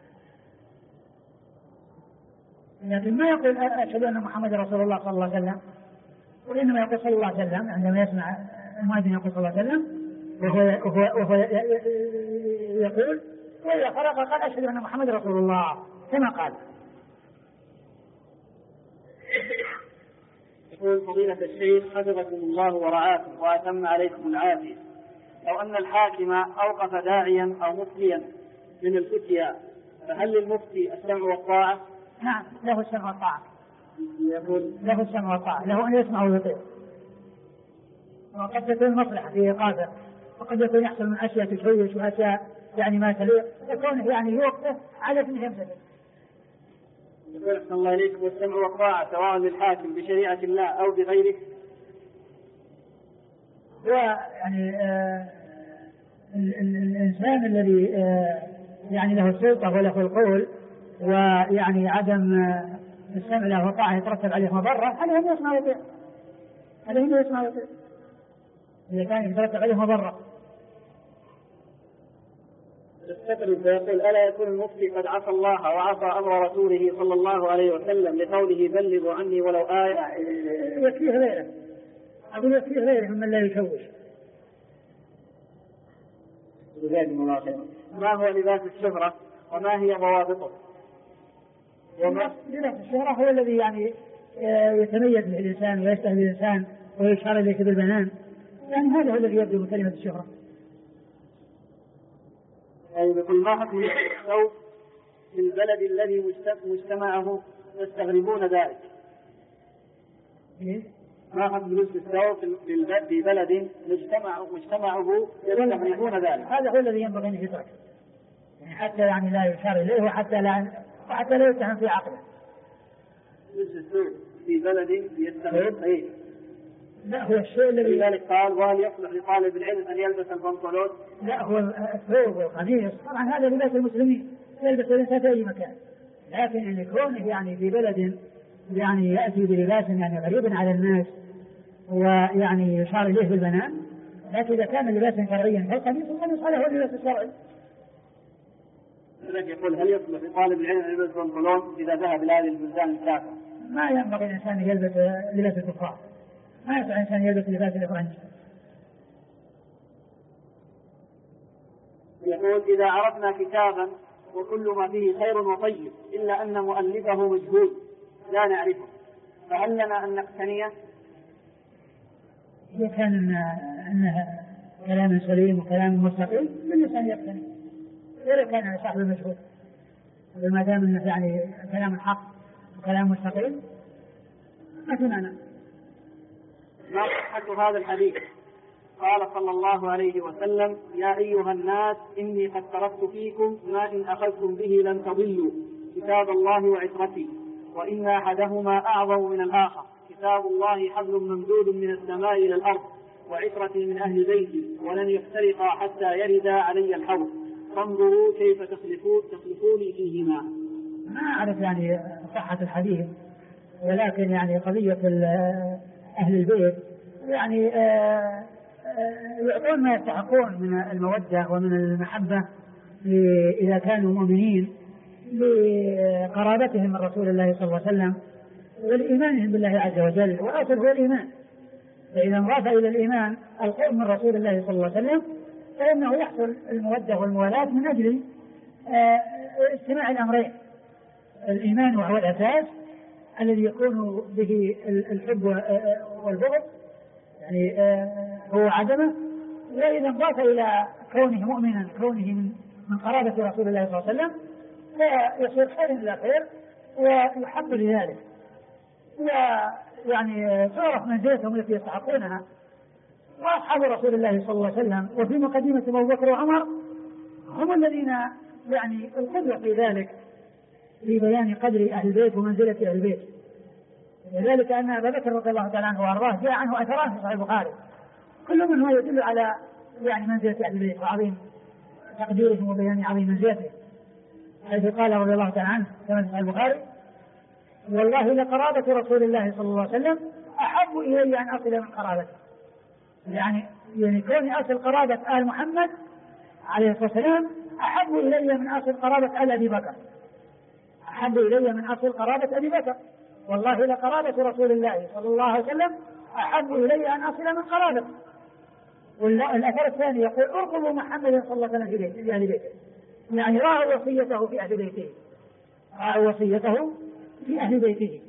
لكن ما يقول أشهد أن محمد رسول الله صلى الله عليه وسلم، وإنما يقول صلى الله عليه وسلم عندما يسمع المؤذن يقول صلى الله عليه وسلم وهو يقول، وإذا فرغ قال أشهد أن محمد رسول الله كما قال. يقول فضيلة الشيخ حفظكم الله ورعاكم وأتم عليكم العافية، لو أن الحاكم أوقف داعيا أو مفتيا من الفتيا فهل للمفتي السمع والطاعة؟ نعم له السمع والطاعة، يقول له السمع والطاعة، له أن يسمع ويطيع، وقد تكون مصلحة في إيقافه، وقد يكون يحصل من أشياء تشوش وأشياء يعني ما تليق، يكون يعني يوقفه على ابن همزة. يقول أحسن الله إليكم والسمع والطاعة سواء للحاكم بشريعة الله أو بغيره. ويعني الإنسان الذي يعني له السلطة وله القول ويعني عدم السمع له والطاعة يترتب عليه مضرة، عليه أن يسمع ويطيع، عليه أن يسمع ويطيع إذا كان يترتب عليه مضرة. يستقبل فيقول ألا يكون المفتي قد عصى الله وعصى أمر رسوله صلى الله عليه وسلم لقوله بلغوا عني ولو آية؟ يكفيه غيره، أقول يكفيه غيره ممن لا يشوش. جزاكم الله خيرا. ما هو لباس الشهرة وما هي ضوابطه؟ لباس الشهرة هو الذي يعني يتميز به الإنسان ويشتهي الإنسان ويشعر إليك بالبنان، يعني هذا هو الذي يبدو بكلمة الشهرة. يقول ما حكم الثوب في البلد الذي مجتمعه يستغربون ذلك؟ ما حكم لبس الثوب في بلد مجتمعه يستغربون ذلك؟ هذا هو الذي ينبغي أن يترك، يعني حتى يعني لا يشار إليه وحتى لا يتهم في عقله. لبس الثوب في بلد يستغرب إيه؟ لا هو الشيء الذي لذلك قال وهل يصلح لطالب العلم أن يلبس البنطلون؟ لا هو الثوب والقميص طبعا هذا لباس المسلمين يلبس الإنسان في أي مكان، لكن أن يكون يعني في بلد يعني يأتي بلباس يعني غريب على الناس ويعني يشار إليه بالبنان، لكن إذا كان لباسا شرعيا فالقميص هذا هو اللباس الشرعي. لذلك يقول هل يصلح لطالب العلم أن يلبس البنطلون إذا ذهب إلى هذه البلدان الثلاثة؟ ما ينبغي الإنسان يلبس لباس الكفار، ما يصلح الإنسان يلبس لباس الإفرنج. يقول إذا عرفنا كتابا وكل ما فيه خير وطيب إلا أن مؤلفه مجهول لا نعرفه فهل لنا أن نقتنيه؟ إذا كان أنها كلام سليم وكلام مستقيم الإنسان يقتني، إذا كان صاحب مجهول ما دام أنه يعني كلام حق وكلام مستقيم ما في معنى. ما صحة هذا الحديث؟ قال صلى الله عليه وسلم يا أيها الناس إني قد تركت فيكم ما إن أخذتم به لن تضلوا كتاب الله وعترتي وإن أحدهما أعظم من الآخر كتاب الله حبل ممدود من السماء إلى الأرض وعترتي من أهل بيتي ولن يفترقا حتى يردا علي الحوض فانظروا كيف تخلفوني فيهما. ما أعرف يعني صحة الحديث، ولكن يعني قضية أهل البيت يعني يعطون ما يستحقون من المودة ومن المحبة إذا كانوا مؤمنين لقرابتهم من رسول الله صلى الله عليه وسلم والإيمان بالله عز وجل، والأصل هو الإيمان، فإذا انضاف إلى الإيمان القرب من رسول الله صلى الله عليه وسلم فإنه يحصل المودة والموالاة من أجل اجتماع الأمرين، الإيمان وهو الأساس الذي يكون به الحب والبغض يعني هو عدمه، وإذا انضاف إلى كونه مؤمنا كونه من قرابة رسول الله صلى الله عليه وسلم فيصير خير إلى خير ويحب لذلك ويعني تعرف منزلتهم التي يستحقونها. وأصحاب رسول الله صلى الله عليه وسلم وفي مقدمة أبو بكر وعمر هم الذين يعني القدوة في ذلك في بيان قدر أهل البيت ومنزلة أهل البيت، لذلك أن أبا بكر رضي الله تعالى عنه وأرضاه جاء عنه أثران في صحيح البخاري كل منه يدل على يعني منزلة أهل البيت وعظيم تقديرهم وبيان عظيم منزلته، حيث قال رضي الله تعالى عنه كما في صحيح البخاري والله لقرابة رسول الله صلى الله عليه وسلم أحب إلي أن أصل من قرابته، يعني كوني أصل قرابة آل محمد عليه الصلاة والسلام أحب إلي من أصل قرابة آل أبي بكر، أحب إلي من أصل قرابة أبي بكر، والله لقرابة رسول الله صلى الله عليه وسلم أحب إلي أن أصل من قرابته. والأثر الثاني يقول ارقبوا محمد صلى الله عليه وسلم في أهل بيته، يعني رأوا وصيته في أهل بيته، رأوا وصيته في أهل بيته.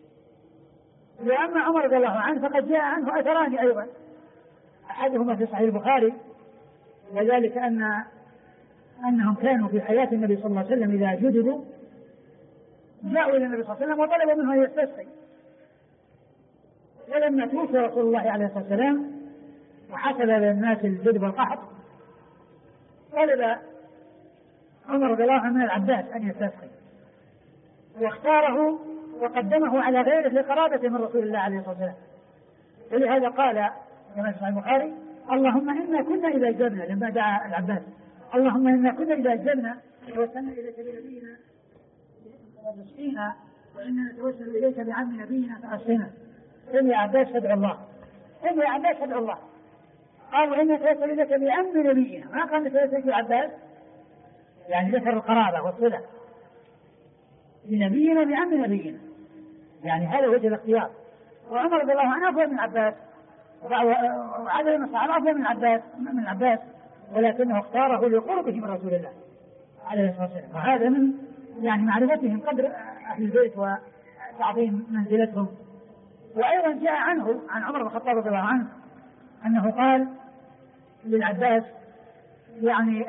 وأما عمر رضي الله عنه فقد جاء عنه أثران أيضا، أحدهما في صحيح البخاري وذلك أنهم كانوا في حياة النبي صلى الله عليه وسلم إذا جددوا جاءوا إلى النبي صلى الله عليه وسلم وطلبوا منه أن يستسقي، ولما توفي رسول الله عليه الصلاة والسلام وحصل للناس الجدب والقحط طلب عمر رضي الله عنه من العباس أن يستسقي واختاره وقدمه على غيره لقرابته من رسول الله عليه الصلاة والسلام، ولهذا قال كما في البخاري اللهم إنا كنا إذا أجبنا لما دعا العباس اللهم إنا كنا إذا أجبنا توسلنا إليك بنبينا فأسقينا وإنا نتوسل إليك بعم نبينا فأسقنا. قل يا عباس فادعوا الله، قل يا عباس فادعوا الله، قال وإنا نتوسل إليك بعم نبينا، ما قال نتوسل إليك عباس يعني ذكر القرابة والصلة لنبينا بعم نبينا، يعني هذا وجه الاختيار. وعمر رضي الله عنه أفضل من عباس وعدد من الصحابة أفضل من عباس ولكنه اختاره لقربه من رسول الله عليه الصلاة والسلام. وهذا من يعني معرفتهم قدر أهل البيت وتعظيم منزلتهم. وأيضا جاء عنه عن عمر بن الخطاب رضي الله عنه أنه قال للعباس يعني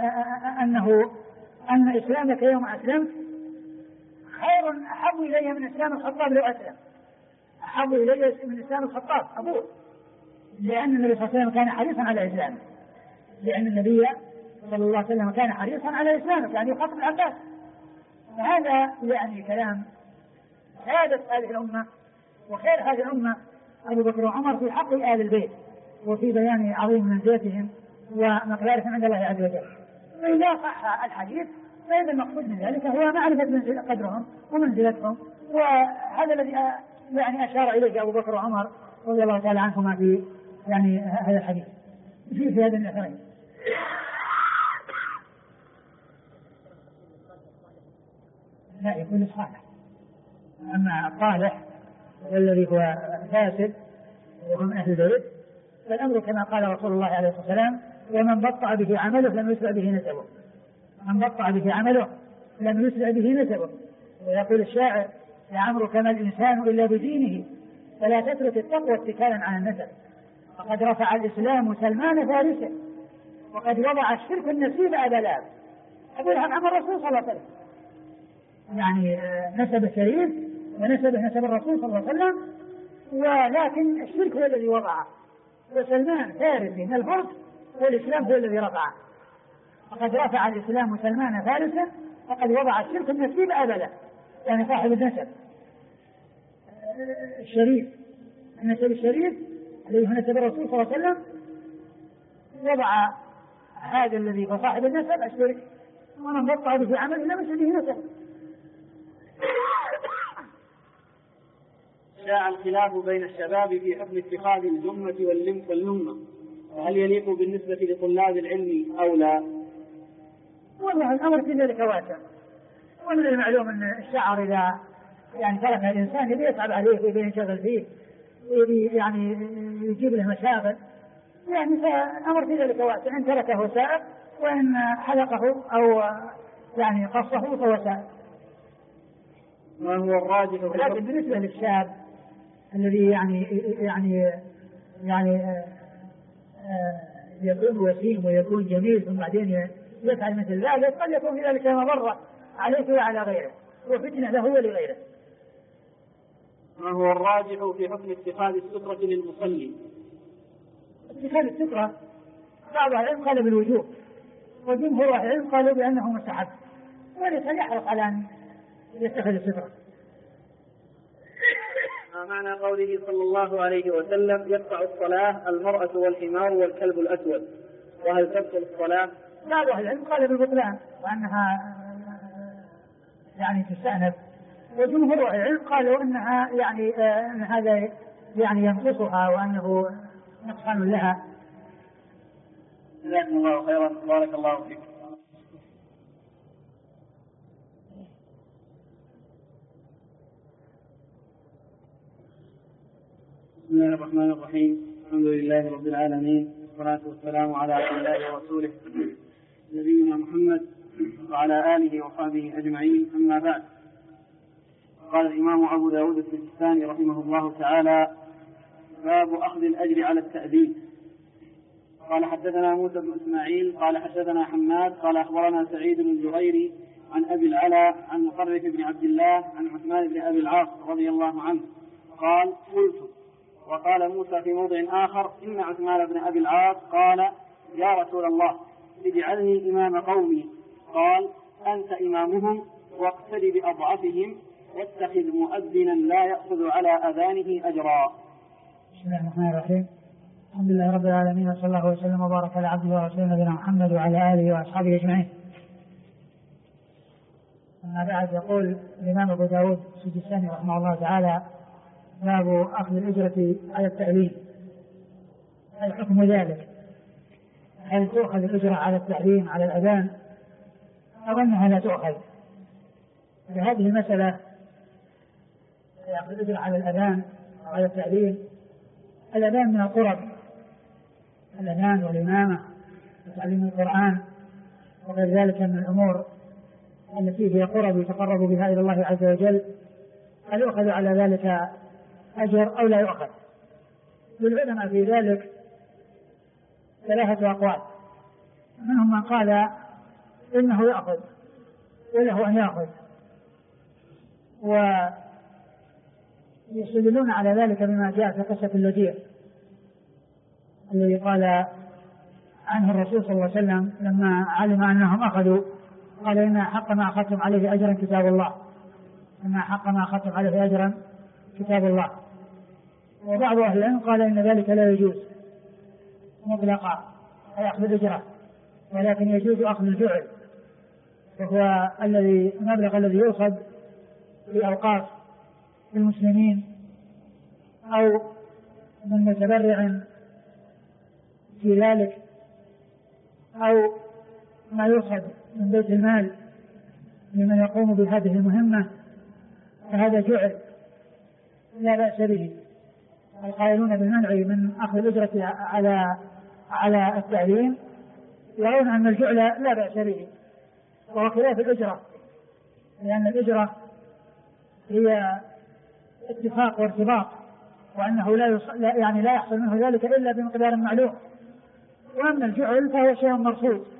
أن إسلامك يوم أسلمت خير أحب إلي من إسلام الخطاب لو أسلم، أحب إلي من إسلام الخطاب أبوه، لأن النبي صلى الله عليه وسلم كان حريصا على إسلامه، لأن النبي صلى الله عليه وسلم كان حريصا على إسلامه، يعني يخاطب العباس. وهذا يعني كلام سادة هذه الأمة وخير هذه الأمة أبو بكر وعمر في حق آل البيت وفي بيان عظيم منزلتهم ومقدارهم عند الله عز وجل. فإذا صح الحديث فإن المقصود من ذلك هو معرفة قدرهم ومنزلتهم، وهذا الذي يعني أشار إليه أبو بكر وعمر رضي الله تعالى عنهما في يعني هذا الحديث في هذا الأثرين. لا يكون صالح، أما الصالح والذي هو فاسد وهم أهل البيت فالأمر كما قال رسول الله عليه الصلاة والسلام: ومن بطأ به عمله لم يسرع به نسبه. من بطأ به عمله لم يسرع به نسبه. ويقول الشاعر: لعمرك ما الإنسان إلا بدينه فلا تترك التقوى اتكالا على النسب. فقد رفع الإسلام سلمان فارسه وقد وضع الشرك النسيب أبا لهب. أقول عن الرسول صلى الله عليه وسلم، يعني نسب شريف ونسبه نسب الرسول صلى الله عليه وسلم، ولكن الشرك هو الذي وضعه، وسلمان فارسي من الفرس والإسلام هو الذي رفعه. فقد رفع الإسلام سلمان فارسا وقد وضع الشرك النسيب أبا لهب، يعني صاحب النسب الشريف، النسب الشريف الذي هو نسب الرسول صلى الله عليه وسلم، وضع هذا الذي هو صاحب النسب الشرك، ومن بطأ به عمل لم يسرع به نسب. شاع الخلاف بين الشباب في حكم اتخاذ الجمة واللمة، وهل يليق بالنسبة لطلاب العلم أو لا؟ والله الأمر في ذلك واسع، ومن المعلوم أن الشعر إذا يعني ترك الإنسان يبي يصعب عليه ويبي ينشغل فيه ويبي يعني يجيب له مشاغل، يعني فالأمر في ذلك واسع، إن تركه سائر وإن حلقه أو يعني قصه فهو سائر. ما هو الراجح؟ لكن بالنسبة للشاب الذي يعني يكون وسيم ويكون جميل ثم بعدين يفعل مثل ذلك قد يكون في ذلك مضرة عليه وعلى غيره وفتنة له ولغيره. ما هو الراجح في حكم اتخاذ السترة للمصلي؟ اتخاذ السترة بعض العلم قال بالوجوب، وجمهور العلم قالوا بأنه مستحب، وليس يحرص على أن يتخذ السترة. ما معنى قوله صلى الله عليه وسلم: يقطع الصلاة المرأة والحمار والكلب الأسود، وهل تبطل الصلاة؟ بعض أهل العلم قال بالبطلان وأنها يعني تستأنف، وجمهور العلم قالوا أنها يعني أن هذا يعني ينقصها وأنه نقصان لها. جزاكم الله خيرا، بارك الله فيكم. بسم الله الرحمن الرحيم، الحمد لله رب العالمين، والصلاة والسلام على عبد الله ورسوله نبينا محمد وعلى آله وصحبه أجمعين، أما بعد. قال الإمام أبو داود السجستاني رحمه الله تعالى: باب أخذ الأجر على التأديب. قال: حدثنا موسى بن إسماعيل قال حدثنا حماد قال أخبرنا سعيد بن الجغيري عن أبي العلا عن مطرف بن عبد الله عن عثمان بن أبي العاص رضي الله عنه قال: قلت. وقال موسى في موضع آخر: إن عثمان بن أبي العاص قال: يا رسول الله اجعلني إمام قومي. قال: أنت إمامهم واقتد بأضعفهم واتخذ مؤذنا لا يأخذ على أذانه أجرا. بسم الله الرحمن الرحيم، الحمد لله رب العالمين، وصلى الله وسلم وبارك على عبده ورسوله نبينا محمد وعلى آله وأصحابه أجمعين. أما بعد، يقول الإمام أبو داود السجستاني رحمه الله تعالى: باب أخذ الأجرة على التعليم. الحكم ذلك: هل تؤخذ الأجرة على التعليم على الأذان أو أنها لا تؤخذ؟ لهذه المسألة يأخذ الأجرة على الأذان أو على التعليم. الأذان من القرب، الأذان والإمامة وتعليم القرآن وغير ذلك من الأمور التي هي قرب يتقرب بها إلى الله عز وجل، هل يؤخذ على ذلك أجر أو لا يؤخذ؟ للعلماء في ذلك ثلاثة أقوال، منهم من قال إنه يأخذ وله أن يأخذ، ويستدلون على ذلك بما جاء في قصة اللجيء الذي قال عنه الرسول صلى الله عليه وسلم لما علم أنهم أخذوا قال إن حق ما أخذتم عليه أجرا كتاب الله، إن حق ما أخذتم عليه أجرا كتاب الله. وبعض أهل العلم قال إن ذلك لا يجوز مطلقا أي أخذ الأجرة، ولكن يجوز أخذ الجعل، وهو المبلغ الذي يؤخذ في أوقاف المسلمين أو من متبرع في ذلك، أو ما يؤخذ من بيت المال لمن يقوم بهذه المهمة، فهذا جعل لا بأس به. القائلون بالمنع من أخذ الأجرة على التعليم يرون أن الجعل لا بأس به، وهو خلاف الأجرة، لأن الأجرة هي اتفاق وارتباط، وأنه لا يحصل منه ذلك إلا بمقدار معلوم، وأما الجعل فهو شيء مرصود